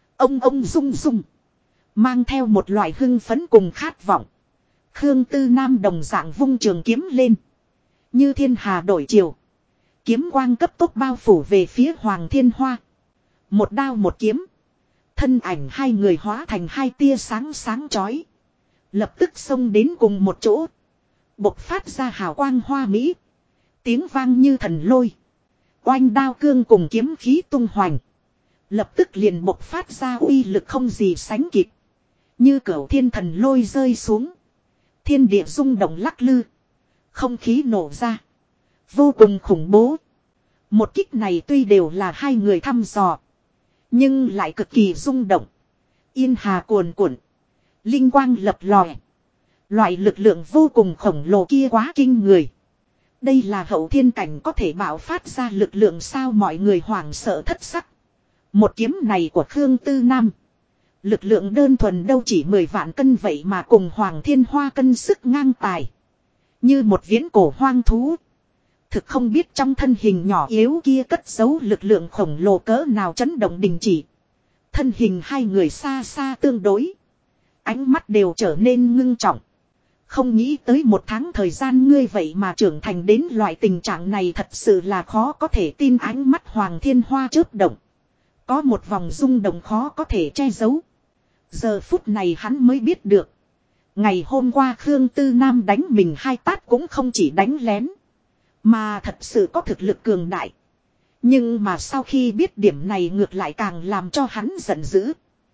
Ông rung rung. Mang theo một loại hưng phấn cùng khát vọng. Khương Tư Nam đồng dạng vung trường kiếm lên. Như thiên hà đổi chiều. Kiếm quang cấp tốc bao phủ về phía Hoàng Thiên Hoa. Một đao một kiếm. Thân ảnh hai người hóa thành hai tia sáng sáng chói. Lập tức xông đến cùng một chỗ. Bộc phát ra hào quang hoa mỹ. Tiếng vang như thần lôi. Oanh đao cương cùng kiếm khí tung hoành. Lập tức liền bộc phát ra uy lực không gì sánh kịp. Như cửu thiên thần lôi rơi xuống. Thiên địa rung động lắc lư. Không khí nổ ra. Vô cùng khủng bố. Một kích này tuy đều là hai người thăm dò. Nhưng lại cực kỳ rung động. Yên hà cuồn cuộn. Linh quang lập lòe. Loại lực lượng vô cùng khổng lồ kia quá kinh người. Đây là hậu thiên cảnh có thể bạo phát ra lực lượng sao mọi người hoảng sợ thất sắc. Một kiếm này của Khương Tư Nam. Lực lượng đơn thuần đâu chỉ 10 vạn cân vậy mà cùng Hoàng Thiên Hoa cân sức ngang tài. Như một viễn cổ hoang thú. Thực không biết trong thân hình nhỏ yếu kia cất giấu lực lượng khổng lồ cỡ nào chấn động đình chỉ. Thân hình hai người xa xa tương đối. Ánh mắt đều trở nên ngưng trọng. Không nghĩ tới một tháng thời gian ngươi vậy mà trưởng thành đến loại tình trạng này thật sự là khó có thể tin. Ánh mắt Hoàng Thiên Hoa chớp động. Có một vòng rung động khó có thể che giấu. Giờ phút này hắn mới biết được. Ngày hôm qua Khương Tư Nam đánh mình 2 tát cũng không chỉ đánh lén. Mà thật sự có thực lực cường đại. Nhưng mà sau khi biết điểm này ngược lại càng làm cho hắn giận dữ.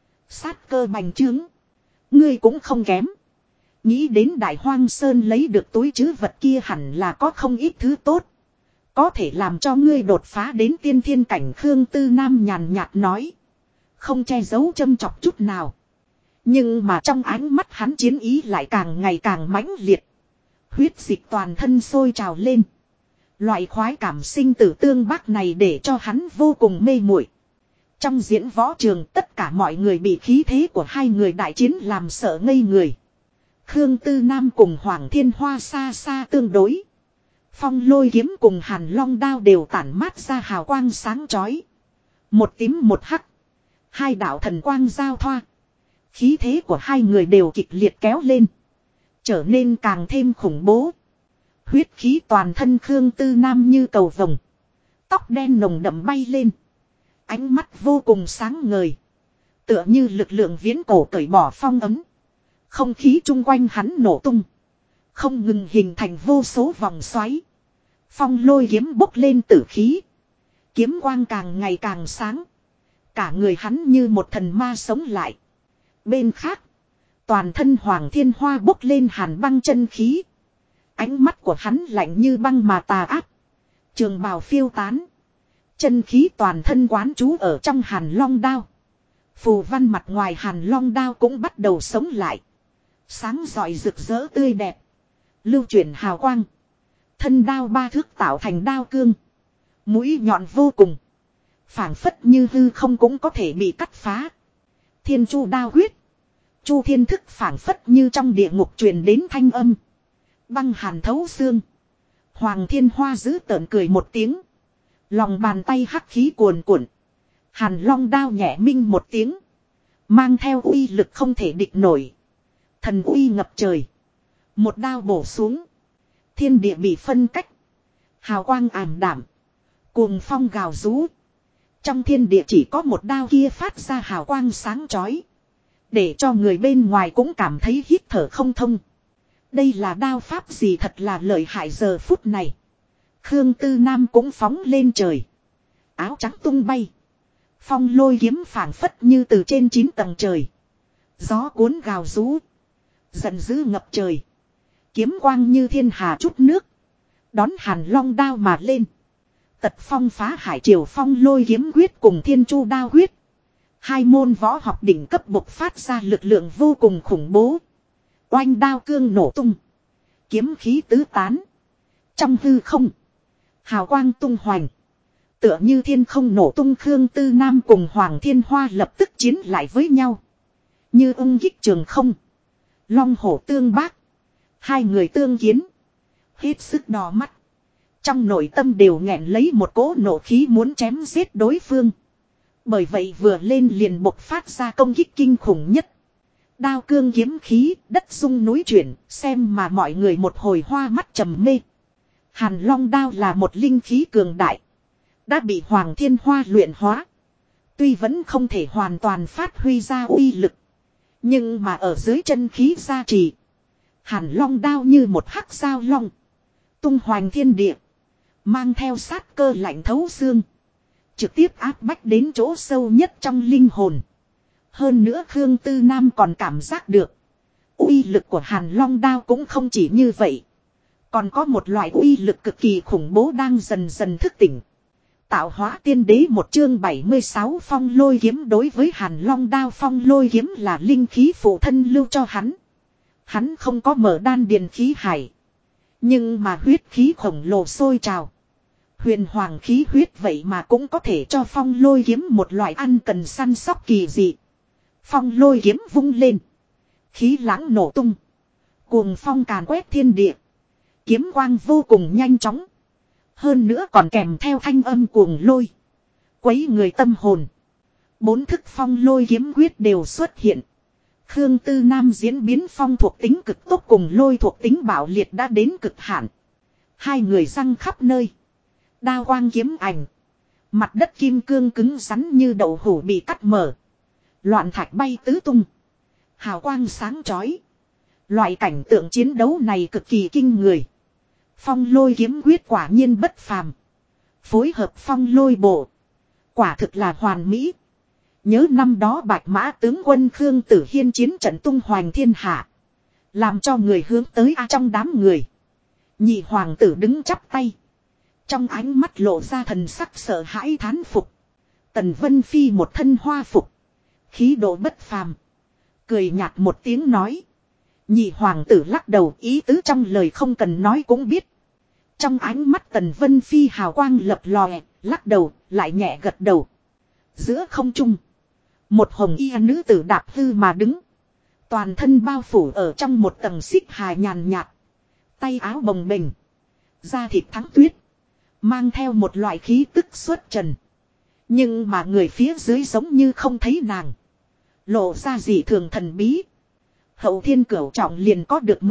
Sát cơ bành trướng. Ngươi cũng không kém. Nghĩ đến Đại Hoang Sơn lấy được túi trữ vật kia hẳn là có không ít thứ tốt. Có thể làm cho ngươi đột phá đến tiên thiên cảnh. Khương Tư Nam nhàn nhạt nói. Không che giấu châm chọc chút nào. Nhưng mà trong ánh mắt hắn chiến ý lại càng ngày càng mãnh liệt. Huyết dịch toàn thân sôi trào lên. Loại khoái cảm sinh tử tương bác này để cho hắn vô cùng mê muội. Trong diễn võ trường tất cả mọi người bị khí thế của hai người đại chiến làm sợ ngây người. Khương Tư Nam cùng Hoàng Thiên Hoa xa xa tương đối. Phong Lôi kiếm cùng Hàn Long đao đều tản mát ra hào quang sáng chói. Một tím một hắc. Hai đạo thần quang giao thoa. Khí thế của hai người đều kịch liệt kéo lên. Trở nên càng thêm khủng bố. Huyết khí toàn thân Khương Tư Nam như cầu vồng. Tóc đen nồng đậm bay lên. Ánh mắt vô cùng sáng ngời. Tựa như lực lượng viễn cổ cởi bỏ phong ấm. Không khí chung quanh hắn nổ tung. Không ngừng hình thành vô số vòng xoáy. Phong Lôi kiếm bốc lên tử khí. Kiếm quang càng ngày càng sáng. Cả người hắn như một thần ma sống lại. Bên khác. Toàn thân Hoàng Thiên Hoa bốc lên hàn băng chân khí. Ánh mắt của hắn lạnh như băng mà tà ác. Trường bào phiêu tán. Chân khí toàn thân quán trú ở trong Hàn Long đao. Phù văn mặt ngoài Hàn Long đao cũng bắt đầu sống lại. Sáng rọi rực rỡ tươi đẹp. Lưu chuyển hào quang. Thân đao 3 thước tạo thành đao cương. Mũi nhọn vô cùng. Phảng phất như hư không cũng có thể bị cắt phá. Thiên Chu đao huyết. Chu thiên thức phảng phất như trong địa ngục truyền đến thanh âm. Băng hàn thấu xương. Hoàng Thiên Hoa giữ tợn cười một tiếng. Lòng bàn tay hắc khí cuồn cuộn. Hàn Long đao nhẹ minh một tiếng. Mang theo uy lực không thể địch nổi. Thần uy ngập trời. Một đao bổ xuống. Thiên địa bị phân cách. Hào quang ảm đạm. Cuồng phong gào rú. Trong thiên địa chỉ có một đao kia phát ra hào quang sáng chói. Để cho người bên ngoài cũng cảm thấy hít thở không thông. Đây là đao pháp gì thật là lợi hại giờ phút này. Khương Tư Nam cũng phóng lên trời. Áo trắng tung bay. Phong Lôi kiếm phảng phất như từ trên 9 tầng trời. Gió cuốn gào rú. Giận dữ ngập trời. Kiếm quang như thiên hà trút nước. Đón Hàn Long đao mà lên. Tật phong phá hải triều Phong Lôi kiếm quyết cùng Thiên Chu đao huyết. Hai môn võ học đỉnh cấp bộc phát ra lực lượng vô cùng khủng bố. Oanh đao cương nổ tung. Kiếm khí tứ tán. Trong hư không. Hào quang tung hoành. Tựa như thiên không nổ tung. Khương Tư Nam cùng Hoàng Thiên Hoa lập tức chiến lại với nhau. Như ung kích trường không. Long hổ tương bác. Hai người tương kiến. Hết sức đỏ mắt. Trong nội tâm đều nghẹn lấy một cỗ nộ khí muốn chém giết đối phương. Bởi vậy vừa lên liền bộc phát ra công kích kinh khủng nhất. Đao cương kiếm khí, đất rung núi chuyển, xem mà mọi người một hồi hoa mắt trầm mê. Hàn Long đao là một linh khí cường đại. Đã bị Hoàng Thiên Hoa luyện hóa. Tuy vẫn không thể hoàn toàn phát huy ra uy lực. Nhưng mà ở dưới chân khí gia trì. Hàn Long đao như một hắc sao long. Tung hoành thiên địa. Mang theo sát cơ lạnh thấu xương. Trực tiếp áp bách đến chỗ sâu nhất trong linh hồn. Hơn nữa Khương Tư Nam còn cảm giác được. Uy lực của Hàn Long đao cũng không chỉ như vậy. Còn có một loại uy lực cực kỳ khủng bố đang dần dần thức tỉnh. Tạo hóa tiên đế một chương 76 Phong Lôi kiếm đối với Hàn Long đao Phong Lôi kiếm là linh khí phụ thân lưu cho hắn. Hắn không có mở đan điền khí hải. Nhưng mà huyết khí khổng lồ sôi trào. Huyền hoàng khí huyết vậy mà cũng có thể cho Phong Lôi kiếm một loại ăn cần săn sóc kỳ dị. Phong Lôi kiếm vung lên. Khí lãng nổ tung. Cuồng phong càn quét thiên địa. Kiếm quang vô cùng nhanh chóng. Hơn nữa còn kèm theo thanh âm cuồng lôi. Quấy người tâm hồn. 4 thức Phong Lôi kiếm quyết đều xuất hiện. Khương Tư Nam diễn biến phong thuộc tính cực tốc cùng lôi thuộc tính bạo liệt đã đến cực hạn. Hai người răng khắp nơi. Đao quang kiếm ảnh. Mặt đất kim cương cứng rắn như đậu hũ bị cắt mở. Loạn thạch bay tứ tung. Hào quang sáng chói. Loại cảnh tượng chiến đấu này cực kỳ kinh người. Phong lôi kiếm quyết quả nhiên bất phàm. Phối hợp phong lôi bộ. Quả thực là hoàn mỹ. Nhớ năm đó Bạch Mã tướng quân Khương Tử Hiên chiến trận tung hoành thiên hạ. Làm cho người hướng tới trong đám người. Nhị hoàng tử đứng chắp tay. Trong ánh mắt lộ ra thần sắc sợ hãi thán phục. Tần Vân Phi một thân hoa phục. Khí độ bất phàm. Cười nhạt một tiếng nói. Nhị hoàng tử lắc đầu, ý tứ trong lời không cần nói cũng biết. Trong ánh mắt Tần Vân Phi hào quang lập lòe, lắc đầu, lại nhẹ gật đầu. Giữa không trung. Một hồng y nữ tử đạp hư mà đứng. Toàn thân bao phủ ở trong một tầng xích hài nhàn nhạt. Tay áo bồng bềnh. Da thịt thắng tuyết. Mang theo một loại khí tức xuất trần. Nhưng mà người phía dưới giống như không thấy nàng. Lộ ra gì thường thần bí. Hậu thiên cửu trọng liền có được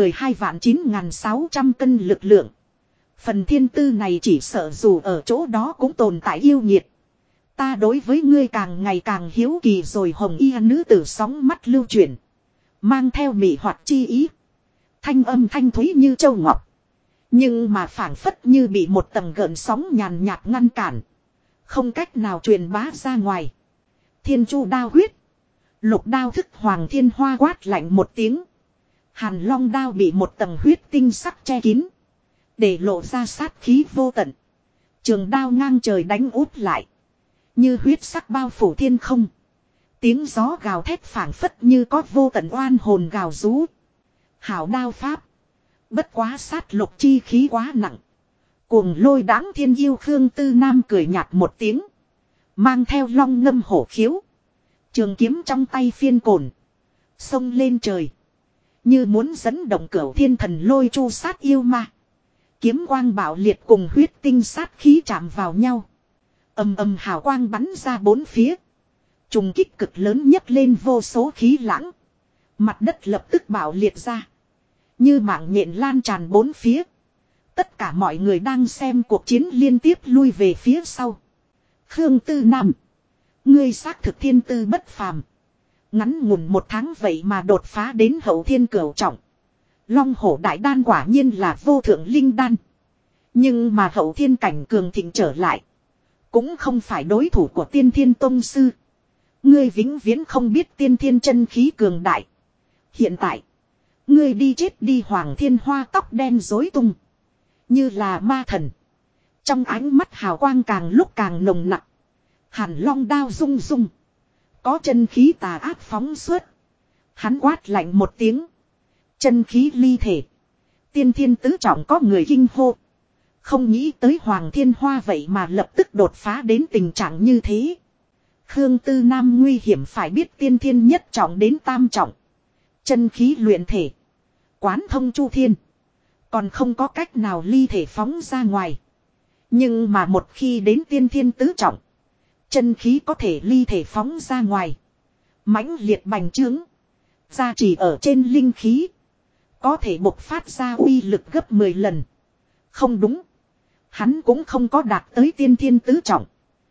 12.9.600 cân lực lượng. Phần thiên tư này chỉ sợ dù ở chỗ đó cũng tồn tại yêu nhiệt. Ta đối với ngươi càng ngày càng hiếu kỳ rồi. Hồng y nữ tử sóng mắt lưu chuyển. Mang theo mị hoặc chi ý. Thanh âm thanh thúy như châu ngọc. Nhưng mà phảng phất như bị một tầng gợn sóng nhàn nhạt ngăn cản. Không cách nào truyền bá ra ngoài. Thiên chu đao huyết. Lục đao thức hoàng thiên hoa quát lạnh một tiếng. Hàn long đao bị một tầng huyết tinh sắc che kín. Để lộ ra sát khí vô tận. Trường đao ngang trời đánh úp lại. Như huyết sắc bao phủ thiên không. Tiếng gió gào thét phảng phất như có vô tận oan hồn gào rú. Hảo đao pháp. Bất quá sát lục chi khí quá nặng. Cuồng lôi đáng thiên yêu Khương Tư Nam cười nhạt một tiếng. Mang theo long ngâm hổ khiếu. Trường kiếm trong tay phiên cồn. Xông lên trời. Như muốn dẫn động cửu thiên thần lôi chu sát yêu ma. Kiếm quang bạo liệt cùng huyết tinh sát khí chạm vào nhau. Ầm ầm hào quang bắn ra bốn phía. Trùng kích cực lớn nhấc lên vô số khí lãng. Mặt đất lập tức bạo liệt ra. Như mạng nhện lan tràn bốn phía. Tất cả mọi người đang xem cuộc chiến liên tiếp lui về phía sau. Khương Tư Nam. Ngươi xác thực thiên tư bất phàm. Ngắn ngủn một tháng vậy mà đột phá đến hậu thiên cửu trọng. Long hổ đại đan quả nhiên là vô thượng linh đan. Nhưng mà hậu thiên cảnh cường thịnh trở lại. Cũng không phải đối thủ của tiên thiên tông sư. Ngươi vĩnh viễn không biết tiên thiên chân khí cường đại. Hiện tại. Ngươi đi chết đi Hoàng Thiên Hoa tóc đen rối tung. Như là ma thần. Trong ánh mắt hào quang càng lúc càng nồng nặng. Hàn long đao rung rung. Có chân khí tà ác phóng xuất. Hắn quát lạnh một tiếng. Chân khí ly thể. Tiên thiên tứ trọng có người kinh hô. Không nghĩ tới Hoàng Thiên Hoa vậy mà lập tức đột phá đến tình trạng như thế. Khương Tư Nam nguy hiểm phải biết tiên thiên nhất trọng đến tam trọng. Chân khí luyện thể. Quán thông chu thiên. Còn không có cách nào ly thể phóng ra ngoài. Nhưng mà một khi đến tiên thiên tứ trọng. Chân khí có thể ly thể phóng ra ngoài. Mãnh liệt bành trướng. Gia trì ở trên linh khí. Có thể bộc phát ra uy lực gấp 10 lần. Không đúng. Hắn cũng không có đạt tới tiên thiên tứ trọng.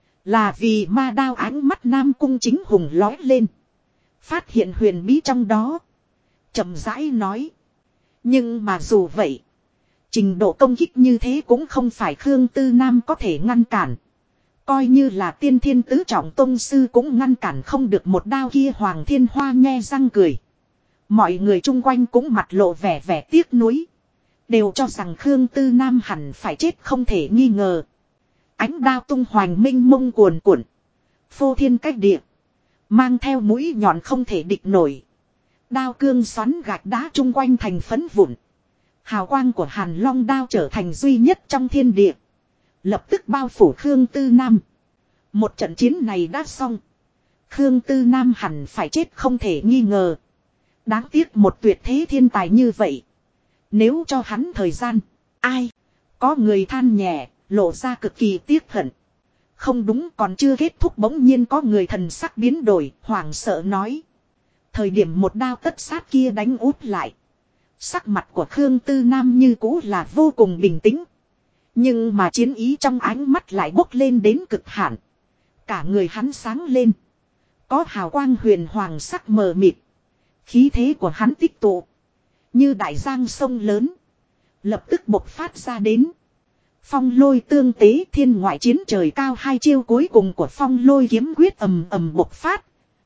Là vì ma đao ánh mắt Nam Cung Chính Hùng lói lên. Phát hiện huyền bí trong đó. Chậm rãi nói. Nhưng mà dù vậy. Trình độ công kích như thế cũng không phải Khương Tư Nam có thể ngăn cản. Coi như là tiên thiên tứ trọng tông sư cũng ngăn cản không được một đao kia. Hoàng Thiên Hoa nhe răng cười. Mọi người chung quanh cũng mặt lộ vẻ tiếc nuối. Đều cho rằng Khương Tư Nam hẳn phải chết không thể nghi ngờ. Ánh đao tung hoành minh mông cuồn cuộn. Phô thiên cách địa. Mang theo mũi nhọn không thể địch nổi. Đao cương xoắn gạch đá chung quanh thành phấn vụn. Hào quang của Hàn Long đao trở thành duy nhất trong thiên địa. Lập tức bao phủ Khương Tư Nam. Một trận chiến này đã xong. Khương Tư Nam hẳn phải chết không thể nghi ngờ. Đáng tiếc một tuyệt thế thiên tài như vậy. Nếu cho hắn thời gian. Ai? Có người than nhẹ, lộ ra cực kỳ tiếc hận. Không đúng, còn chưa kết thúc bỗng nhiên có người thần sắc biến đổi, hoảng sợ nói. Thời điểm một đao tất sát kia đánh úp lại. Sắc mặt của Khương Tư Nam như cũ là vô cùng bình tĩnh. Nhưng mà chiến ý trong ánh mắt lại bốc lên đến cực hạn. Cả người hắn sáng lên. Có hào quang huyền hoàng sắc mờ mịt. Khí thế của hắn tích tụ. Như đại giang sông lớn. Lập tức bộc phát ra đến. Phong lôi tương tế thiên ngoại chiến trời cao, hai chiêu cuối cùng của phong lôi kiếm quyết ầm ầm bộc phát.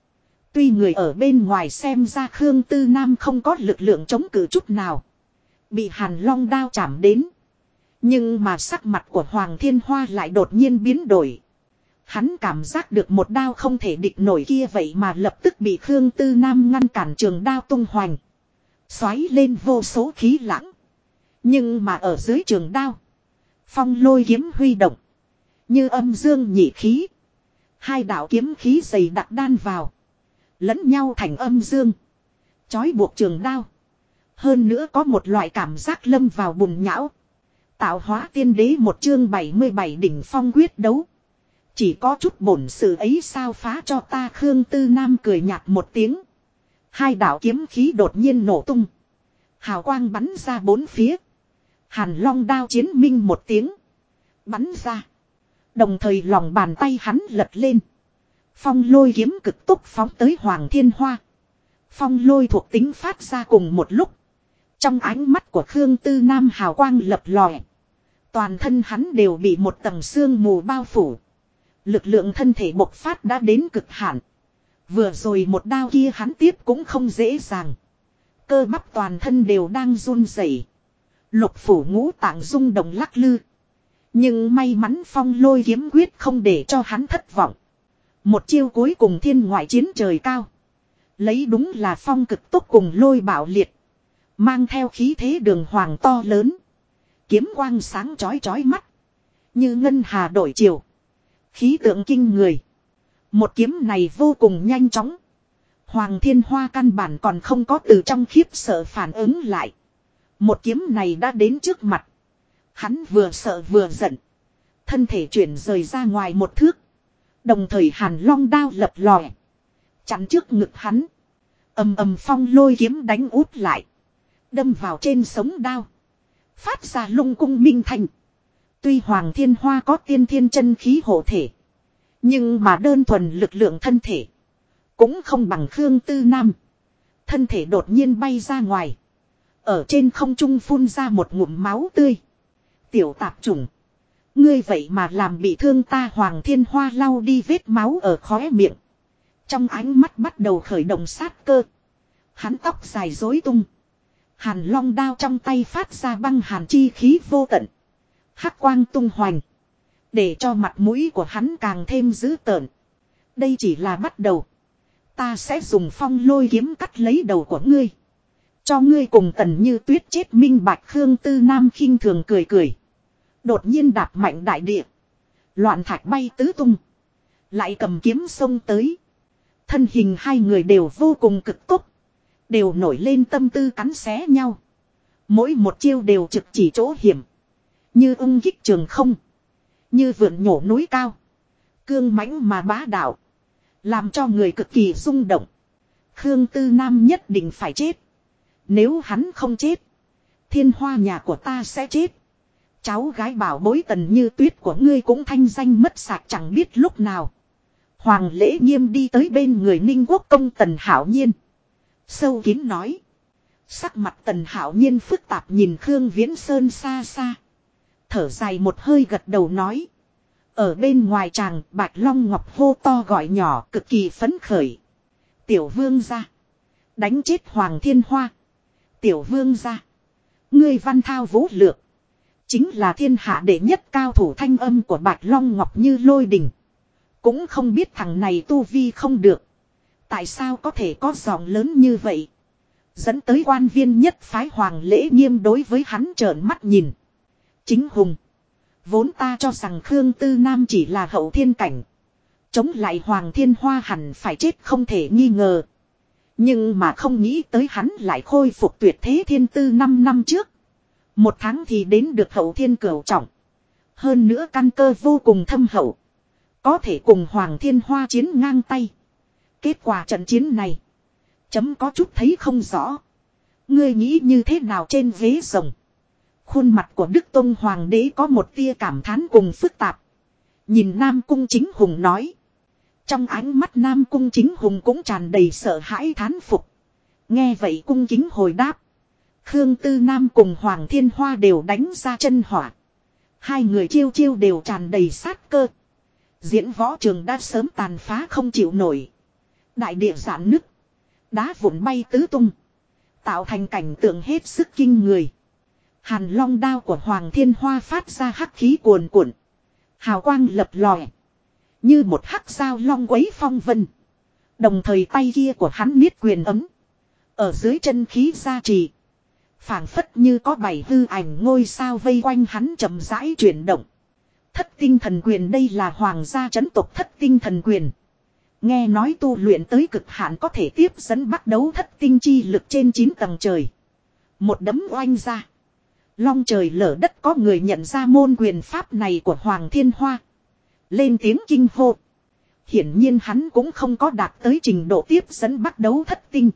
Tuy người ở bên ngoài xem ra Khương Tư Nam không có lực lượng chống cự chút nào. Bị Hàn Long đao chạm đến. Nhưng mà sắc mặt của Hoàng Thiên Hoa lại đột nhiên biến đổi. Hắn cảm giác được một đao không thể địch nổi kia vậy mà lập tức bị Khương Tư Nam ngăn cản trường đao tung hoành. Xoáy lên vô số khí lãng. Nhưng mà ở dưới trường đao. Phong lôi kiếm huy động. Như âm dương nhị khí. Hai đạo kiếm khí dày đặc đan vào. Lẫn nhau thành âm dương. Chói buộc trường đao. Hơn nữa có một loại cảm giác lâm vào bùn nhão. Tạo hóa tiên đế một chương 77 đỉnh phong quyết đấu. Chỉ có chút bổn sự ấy sao phá cho ta. Khương Tư Nam cười nhạt một tiếng. Hai đạo kiếm khí đột nhiên nổ tung. Hào quang bắn ra bốn phía. Hàn Long đao chiến minh một tiếng. Bắn ra. Đồng thời lòng bàn tay hắn lật lên. Phong lôi kiếm cực tốc phóng tới Hoàng Thiên Hoa. Phong lôi thuộc tính phát ra cùng một lúc. Trong ánh mắt của Khương Tư Nam hào quang lập lòe. Toàn thân hắn đều bị một tầng sương mù bao phủ. Lực lượng thân thể bộc phát đã đến cực hạn. Vừa rồi một đao kia hắn tiếp cũng không dễ dàng. Cơ bắp toàn thân đều đang run rẩy. Lục phủ ngũ tạng rung động lắc lư. Nhưng may mắn phong lôi kiếm quyết không để cho hắn thất vọng. Một chiêu cuối cùng thiên ngoại chiến trời cao. Lấy đúng là phong cực tốc cùng lôi bạo liệt. Mang theo khí thế đường hoàng to lớn. Kiếm quang sáng chói chói mắt. Như ngân hà đổi chiều. Khí tượng kinh người. Một kiếm này vô cùng nhanh chóng. Hoàng Thiên Hoa căn bản còn không có từ trong khiếp sợ phản ứng lại. Một kiếm này đã đến trước mặt. Hắn vừa sợ vừa giận. Thân thể chuyển rời ra ngoài một thước. Đồng thời Hàn Long đao lập lòe. Chắn trước ngực hắn. Ầm ầm phong lôi kiếm đánh úp lại. Đâm vào trên sống đao. Phát ra lung cung minh thành. Tuy Hoàng Thiên Hoa có tiên thiên chân khí hộ thể. Nhưng mà đơn thuần lực lượng thân thể. Cũng không bằng Khương Tư Nam. Thân thể đột nhiên bay ra ngoài. Ở trên không trung phun ra một ngụm máu tươi. Tiểu tạp chủng. Ngươi vậy mà làm bị thương ta. Hoàng Thiên Hoa lau đi vết máu ở khóe miệng. Trong ánh mắt bắt đầu khởi động sát cơ. Hắn tóc dài rối tung. Hàn Long đao trong tay phát ra băng hàn chi khí vô tận. Hắc quang tung hoành. Để cho mặt mũi của hắn càng thêm dữ tợn. Đây chỉ là bắt đầu. Ta sẽ dùng phong lôi kiếm cắt lấy đầu của ngươi. Cho ngươi cùng Tần Như Tuyết chết minh bạch. Khương Tư Nam khinh thường cười cười. Đột nhiên đạp mạnh đại địa. Loạn thạch bay tứ tung. Lại cầm kiếm xông tới. Thân hình hai người đều vô cùng cực tốc. Đều nổi lên tâm tư cắn xé nhau. Mỗi một chiêu đều trực chỉ chỗ hiểm. Như ung kích trường không. Như vượn nhổ núi cao. Cương mãnh mà bá đạo. Làm cho người cực kỳ rung động. Khương Tư Nam nhất định phải chết. Nếu hắn không chết. Thiên Hoa nhà của ta sẽ chết. Cháu gái bảo bối Tần Như Tuyết của ngươi cũng thanh danh mất sạch chẳng biết lúc nào. Hoàng Lễ Nghiêm đi tới bên người Ninh Quốc công Tần Hảo Nhiên. Sâu kín nói. Sắc mặt Tần Hảo Nhiên phức tạp nhìn Khương Viễn Sơn xa xa. Thở dài một hơi gật đầu nói. Ở bên ngoài tràng Bạch Long Ngọc hô to gọi nhỏ cực kỳ phấn khởi. Tiểu vương gia. Đánh chết Hoàng Thiên Hoa. Tiểu vương gia. Ngươi văn thao vũ lược. Chính là thiên hạ đệ nhất cao thủ. Thanh âm của Bạch Long Ngọc như lôi đình. Cũng không biết thằng này tu vi không được. Tại sao có thể có giọng lớn như vậy. Dẫn tới quan viên nhất phái Hoàng Lễ Nghiêm đối với hắn trợn mắt nhìn. Chính hùng. Vốn ta cho rằng Khương Tư Nam chỉ là hậu thiên cảnh. Chống lại Hoàng Thiên Hoa hẳn phải chết không thể nghi ngờ. Nhưng mà không nghĩ tới hắn lại khôi phục tuyệt thế thiên tư 5 năm trước. Một tháng thì đến được hậu thiên cửu trọng. Hơn nữa căn cơ vô cùng thâm hậu. Có thể cùng Hoàng Thiên Hoa chiến ngang tay. Kết quả trận chiến này. Chấm có chút thấy không rõ. Ngươi nghĩ như thế nào trên ghế rồng. Khuôn mặt của Đức Tông Hoàng đế có một tia cảm thán cùng phức tạp. Nhìn Nam Cung Chính Hùng nói. Trong ánh mắt Nam Cung Chính Hùng cũng tràn đầy sợ hãi thán phục. Nghe vậy cung kính hồi đáp. Khương Tư Nam cùng Hoàng Thiên Hoa đều đánh ra chân hỏa. Hai người chiêu chiêu đều tràn đầy sát cơ. Diễn võ trường đã sớm tàn phá không chịu nổi. Đại địa giãn nứt. Đá vụn bay tứ tung. Tạo thành cảnh tượng hết sức kinh người. Hàn long đao của Hoàng Thiên Hoa phát ra hắc khí cuồn cuộn. Hào quang lập lòe. Như một hắc dao long quấy phong vân. Đồng thời tay kia của hắn niết quyền ấm. Ở dưới chân khí gia trì. Phảng phất như có bảy hư ảnh ngôi sao vây quanh hắn chậm rãi chuyển động. Thất tinh thần quyền, đây là hoàng gia chấn tộc thất tinh thần quyền. Nghe nói tu luyện tới cực hạn có thể tiếp dẫn bắt đấu thất tinh chi lực trên 9 tầng trời. Một đấm oanh ra. Long trời lở đất, có người nhận ra môn quyền pháp này của Hoàng Thiên Hoa. Lên tiếng kinh hô. Hiển nhiên hắn cũng không có đạt tới trình độ tiếp dẫn bắt đấu thất tinh.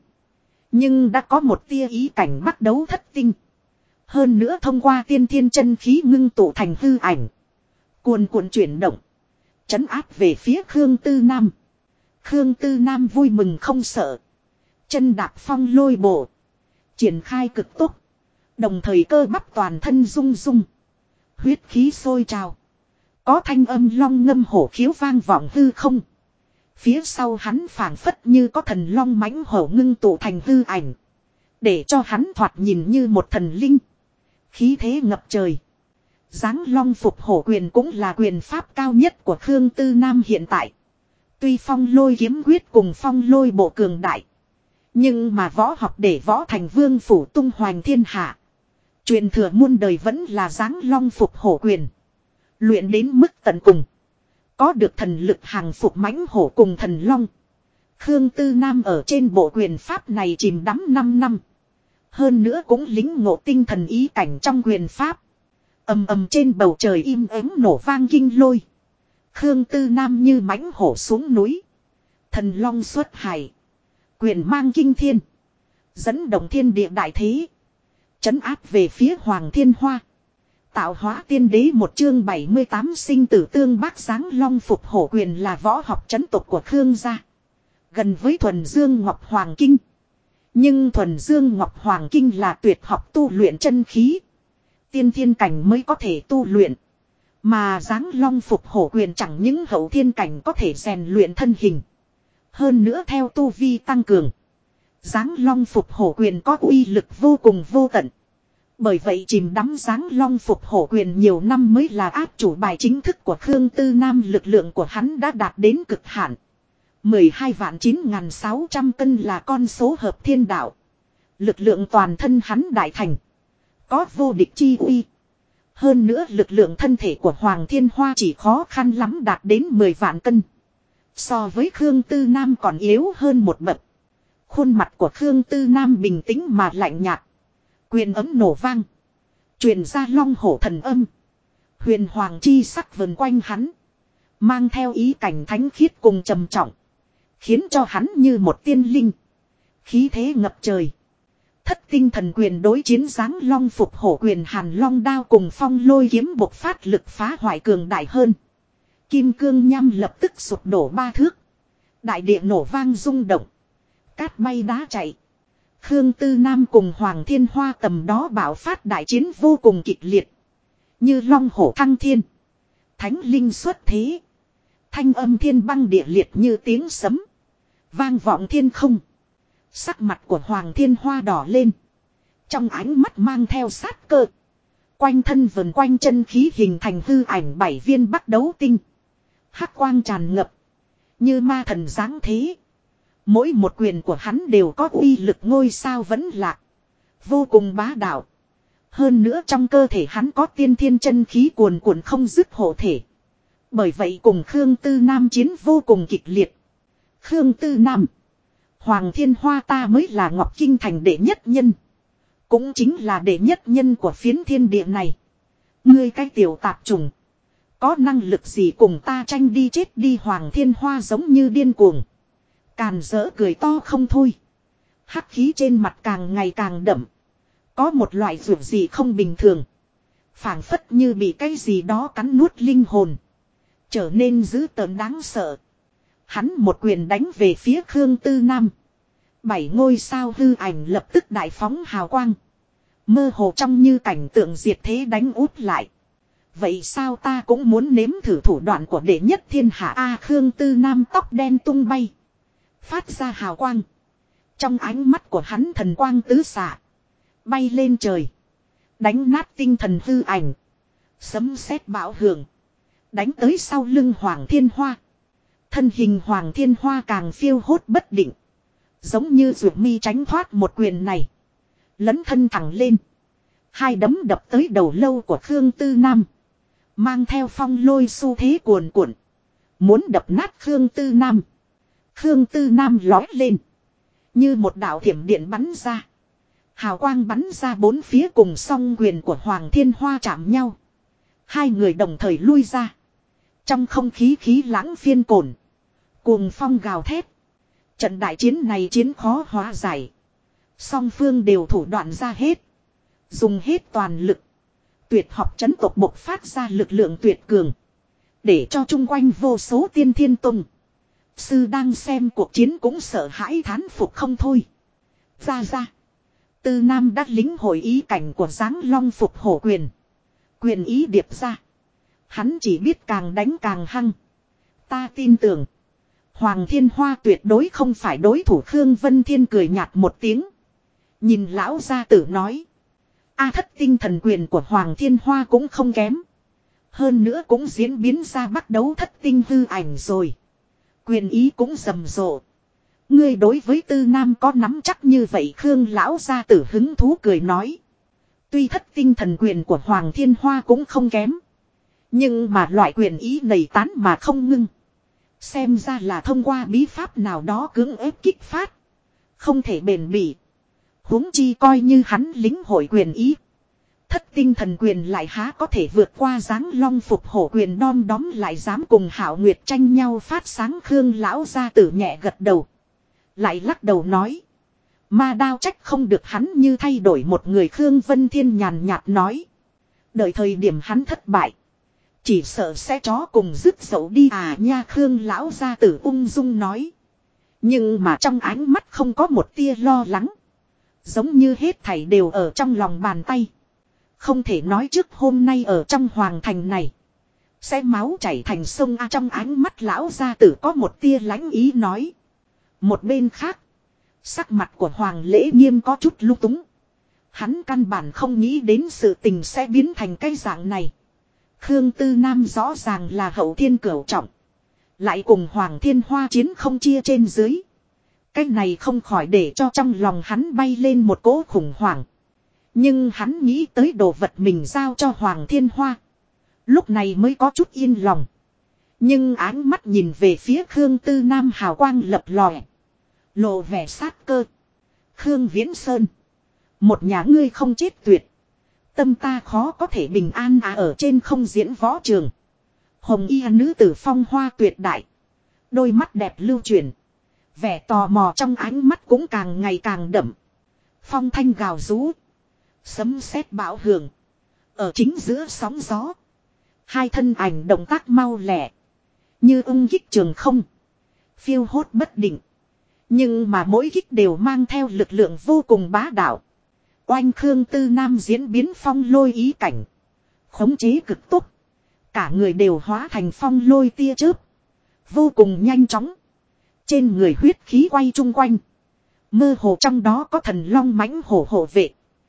Nhưng đã có một tia ý cảnh bắt đấu thất tinh. Hơn nữa thông qua tiên thiên chân khí ngưng tụ thành hư ảnh. Cuồn cuộn chuyển động. Trấn áp về phía Khương Tư Nam. Khương Tư Nam vui mừng không sợ. Chân đạp phong lôi bộ. Triển khai cực tốc. Đồng thời cơ bắp toàn thân rung rung. Huyết khí sôi trào. Có thanh âm long ngâm hổ khiếu vang vọng hư không. Phía sau hắn phảng phất như có thần long mãnh hổ ngưng tụ thành hư ảnh. Để cho hắn thoạt nhìn như một thần linh. Khí thế ngập trời. Giáng long phục hổ quyền cũng là quyền pháp cao nhất của Khương Tư Nam hiện tại. Tuy phong lôi kiếm quyết cùng phong lôi bộ cường đại. Nhưng mà võ học để võ thành vương phủ tung hoành thiên hạ. Truyền thừa muôn đời vẫn là giáng long phục hổ quyền. Luyện đến mức tận cùng. Có được thần lực hàng phục mãnh hổ cùng thần long. Khương Tư Nam ở trên bộ quyền pháp này chìm đắm 5 năm. Hơn nữa cũng lính ngộ tinh thần ý cảnh trong quyền pháp. Ầm ầm trên bầu trời im ắng nổ vang kinh lôi. Khương Tư Nam như mãnh hổ xuống núi. Thần long xuất hải. Quyền mang kinh thiên. Dẫn động thiên địa đại thế. Trấn áp về phía Hoàng Thiên Hoa. Tạo hóa tiên đế một chương 78 sinh tử tương bác giáng long phục hổ quyền là võ học trấn tộc của Khương gia. Gần với thuần dương ngọc hoàng kinh. Nhưng thuần dương ngọc hoàng kinh là tuyệt học tu luyện chân khí. Tiên thiên cảnh mới có thể tu luyện. Mà giáng long phục hổ quyền chẳng những hậu thiên cảnh có thể rèn luyện thân hình. Hơn nữa theo tu vi tăng cường. Giáng long phục hổ quyền có uy lực vô cùng vô tận. Bởi vậy chìm đắm giáng long phục hổ quyền nhiều năm mới là áp chủ bài chính thức của Khương Tư Nam. Lực lượng của hắn đã đạt đến cực hạn. 12.9.600 cân là con số hợp thiên đạo. Lực lượng toàn thân hắn đại thành. Có vô địch chi uy. Hơn nữa lực lượng thân thể của Hoàng Thiên Hoa chỉ khó khăn lắm đạt đến 10 vạn cân. So với Khương Tư Nam còn yếu hơn một bậc. Khuôn mặt của Khương Tư Nam bình tĩnh mà lạnh nhạt. Quyền ấm nổ vang. Truyền ra long hổ thần âm. Huyền hoàng chi sắc vần quanh hắn. Mang theo ý cảnh thánh khiết cùng trầm trọng. Khiến cho hắn như một tiên linh. Khí thế ngập trời. Thất tinh thần quyền đối chiến giáng long phục hổ quyền, hàn long đao cùng phong lôi kiếm bộc phát lực phá hoại cường đại hơn. Kim cương nhăm lập tức sụp đổ 3 thước. Đại địa nổ vang rung động. Cát bay đá chạy. Khương Tư Nam cùng Hoàng Thiên Hoa tầm đó bạo phát đại chiến vô cùng kịch liệt. Như long hổ thăng thiên. Thánh linh xuất thế. Thanh âm thiên băng địa liệt như tiếng sấm. Vang vọng thiên không. Sắc mặt của Hoàng Thiên Hoa đỏ lên. Trong ánh mắt mang theo sát cơ. Quanh thân vần quanh chân khí hình thành hư ảnh 7 viên bắt đấu tinh. Hắc quang tràn ngập. Như ma thần giáng thế. Mỗi một quyền của hắn đều có uy lực ngôi sao vẫn lạc. Vô cùng bá đạo. Hơn nữa trong cơ thể hắn có tiên thiên chân khí cuồn cuộn không dứt hộ thể. Bởi vậy cùng Khương Tư Nam chiến vô cùng kịch liệt. Khương Tư Nam. Hoàng Thiên Hoa ta mới là Ngọc Kinh Thành đệ nhất nhân. Cũng chính là đệ nhất nhân của phiến thiên địa này. Ngươi cái tiểu tạp trùng. Có năng lực gì cùng ta tranh đi chết đi. Hoàng Thiên Hoa giống như điên cuồng. Càn rỡ cười to không thôi. Hắc khí trên mặt càng ngày càng đậm. Có một loại ruột gì không bình thường. Phảng phất như bị cái gì đó cắn nuốt linh hồn. Trở nên dữ tợn đáng sợ. Hắn một quyền đánh về phía Khương Tư Nam. 7 ngôi sao hư ảnh lập tức đại phóng hào quang. Mơ hồ trong như cảnh tượng diệt thế đánh úp lại. Vậy sao ta cũng muốn nếm thử thủ đoạn của đệ nhất thiên hạ A Khương Tư Nam tóc đen tung bay. Phát ra hào quang. Trong ánh mắt của hắn thần quang tứ xạ. Bay lên trời. Đánh nát tinh thần hư ảnh. Sấm sét bão hưởng. Đánh tới sau lưng Hoàng Thiên Hoa. Thân hình Hoàng Thiên Hoa càng phiêu hốt bất định. Giống như ruột mi tránh thoát một quyền này. Lấn thân thẳng lên. Hai đấm đập tới đầu lâu của Khương Tư Nam. Mang theo phong lôi xu thế cuồn cuộn. Muốn đập nát Khương Tư Nam. Khương Tư Nam lói lên. Như một đạo thiểm điện bắn ra. Hào quang bắn ra bốn phía cùng song quyền của Hoàng Thiên Hoa chạm nhau. Hai người đồng thời lui ra. Trong không khí khí lãng phiên cồn. Cuồng phong gào thét. Trận đại chiến này chiến khó hóa giải. Song phương đều thủ đoạn ra hết. Dùng hết toàn lực. Tuyệt học chấn tộc bộc phát ra lực lượng tuyệt cường. Để cho chung quanh vô số tiên thiên tùng. Sư đang xem cuộc chiến cũng sợ hãi thán phục không thôi. Ra. Tư Nam đã lính hội ý cảnh của Giáng Long phục hổ quyền. Quyền ý điệp ra. Hắn chỉ biết càng đánh càng hăng. Ta tin tưởng. Hoàng Thiên Hoa tuyệt đối không phải đối thủ. Khương Vân Thiên cười nhạt một tiếng. Nhìn lão gia tử nói. A thất tinh thần quyền của Hoàng Thiên Hoa cũng không kém. Hơn nữa cũng diễn biến ra bắt đấu thất tinh hư ảnh rồi. Quyền ý cũng rầm rộ. Ngươi đối với Tư Nam có nắm chắc như vậy? Khương lão gia tử hứng thú cười nói. Tuy thất tinh thần quyền của Hoàng Thiên Hoa cũng không kém. Nhưng mà loại quyền ý nảy tán mà không ngưng. Xem ra là thông qua bí pháp nào đó cưỡng ép kích phát. Không thể bền bỉ. Huống chi coi như hắn lính hội quyền ý. Thất tinh thần quyền lại há có thể vượt qua Giáng Long phục hổ quyền đom đóm lại dám cùng Hạo Nguyệt tranh nhau phát sáng. Khương lão gia tử nhẹ gật đầu. Lại lắc đầu nói. Ma đao trách không được hắn như thay đổi một người. Khương Vân Thiên nhàn nhạt nói. Đợi thời điểm hắn thất bại. Chỉ sợ sẽ chó cùng dứt dậu đi à nha. Khương lão gia tử ung dung nói. Nhưng mà trong ánh mắt không có một tia lo lắng. Giống như hết thảy đều ở trong lòng bàn tay. Không thể nói trước hôm nay ở trong hoàng thành này. Sẽ máu chảy thành sông a. Trong ánh mắt lão gia tử có một tia lãnh ý nói. Một bên khác. Sắc mặt của Hoàng Lễ Nghiêm có chút lung túng. Hắn căn bản không nghĩ đến sự tình sẽ biến thành cái dạng này. Khương Tư Nam rõ ràng là hậu thiên cửu trọng. Lại cùng Hoàng Thiên Hoa chiến không chia trên dưới. Cái này không khỏi để cho trong lòng hắn bay lên một cỗ khủng hoảng. Nhưng hắn nghĩ tới đồ vật mình giao cho Hoàng Thiên Hoa. Lúc này mới có chút yên lòng. Nhưng ánh mắt nhìn về phía Khương Tư Nam hào quang lập lòe. Lộ vẻ sát cơ. Khương Viễn Sơn. Một nhà ngươi không chết tuyệt. Tâm ta khó có thể bình an à. Ở trên không diễn võ trường. Hồng y nữ tử phong hoa tuyệt đại. Đôi mắt đẹp lưu chuyển. Vẻ tò mò trong ánh mắt cũng càng ngày càng đậm. Phong thanh gào rú. Sấm sét bão hưởng. Ở chính giữa sóng gió. Hai thân ảnh động tác mau lẹ. Như ung kích trường không. Phiêu hốt bất định. Nhưng mà mỗi kích đều mang theo lực lượng vô cùng bá đạo. Oanh Khương Tư Nam diễn biến phong lôi ý cảnh. Khống chế cực tốc. Cả người đều hóa thành phong lôi tia chớp. Vô cùng nhanh chóng. Trên người huyết khí quay chung quanh. Mơ hồ trong đó có thần long mãnh hổ hộ vệ.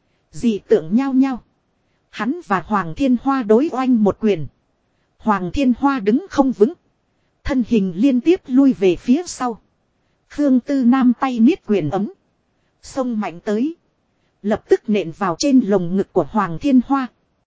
Dị tượng nhao nhao. Hắn và Hoàng Thiên Hoa đối oanh một quyền. Hoàng Thiên Hoa đứng không vững. Thân hình liên tiếp lui về phía sau. Khương Tư Nam tay niết quyền ấm. Xông mạnh tới. Lập tức nện vào trên lồng ngực của Hoàng Thiên Hoa.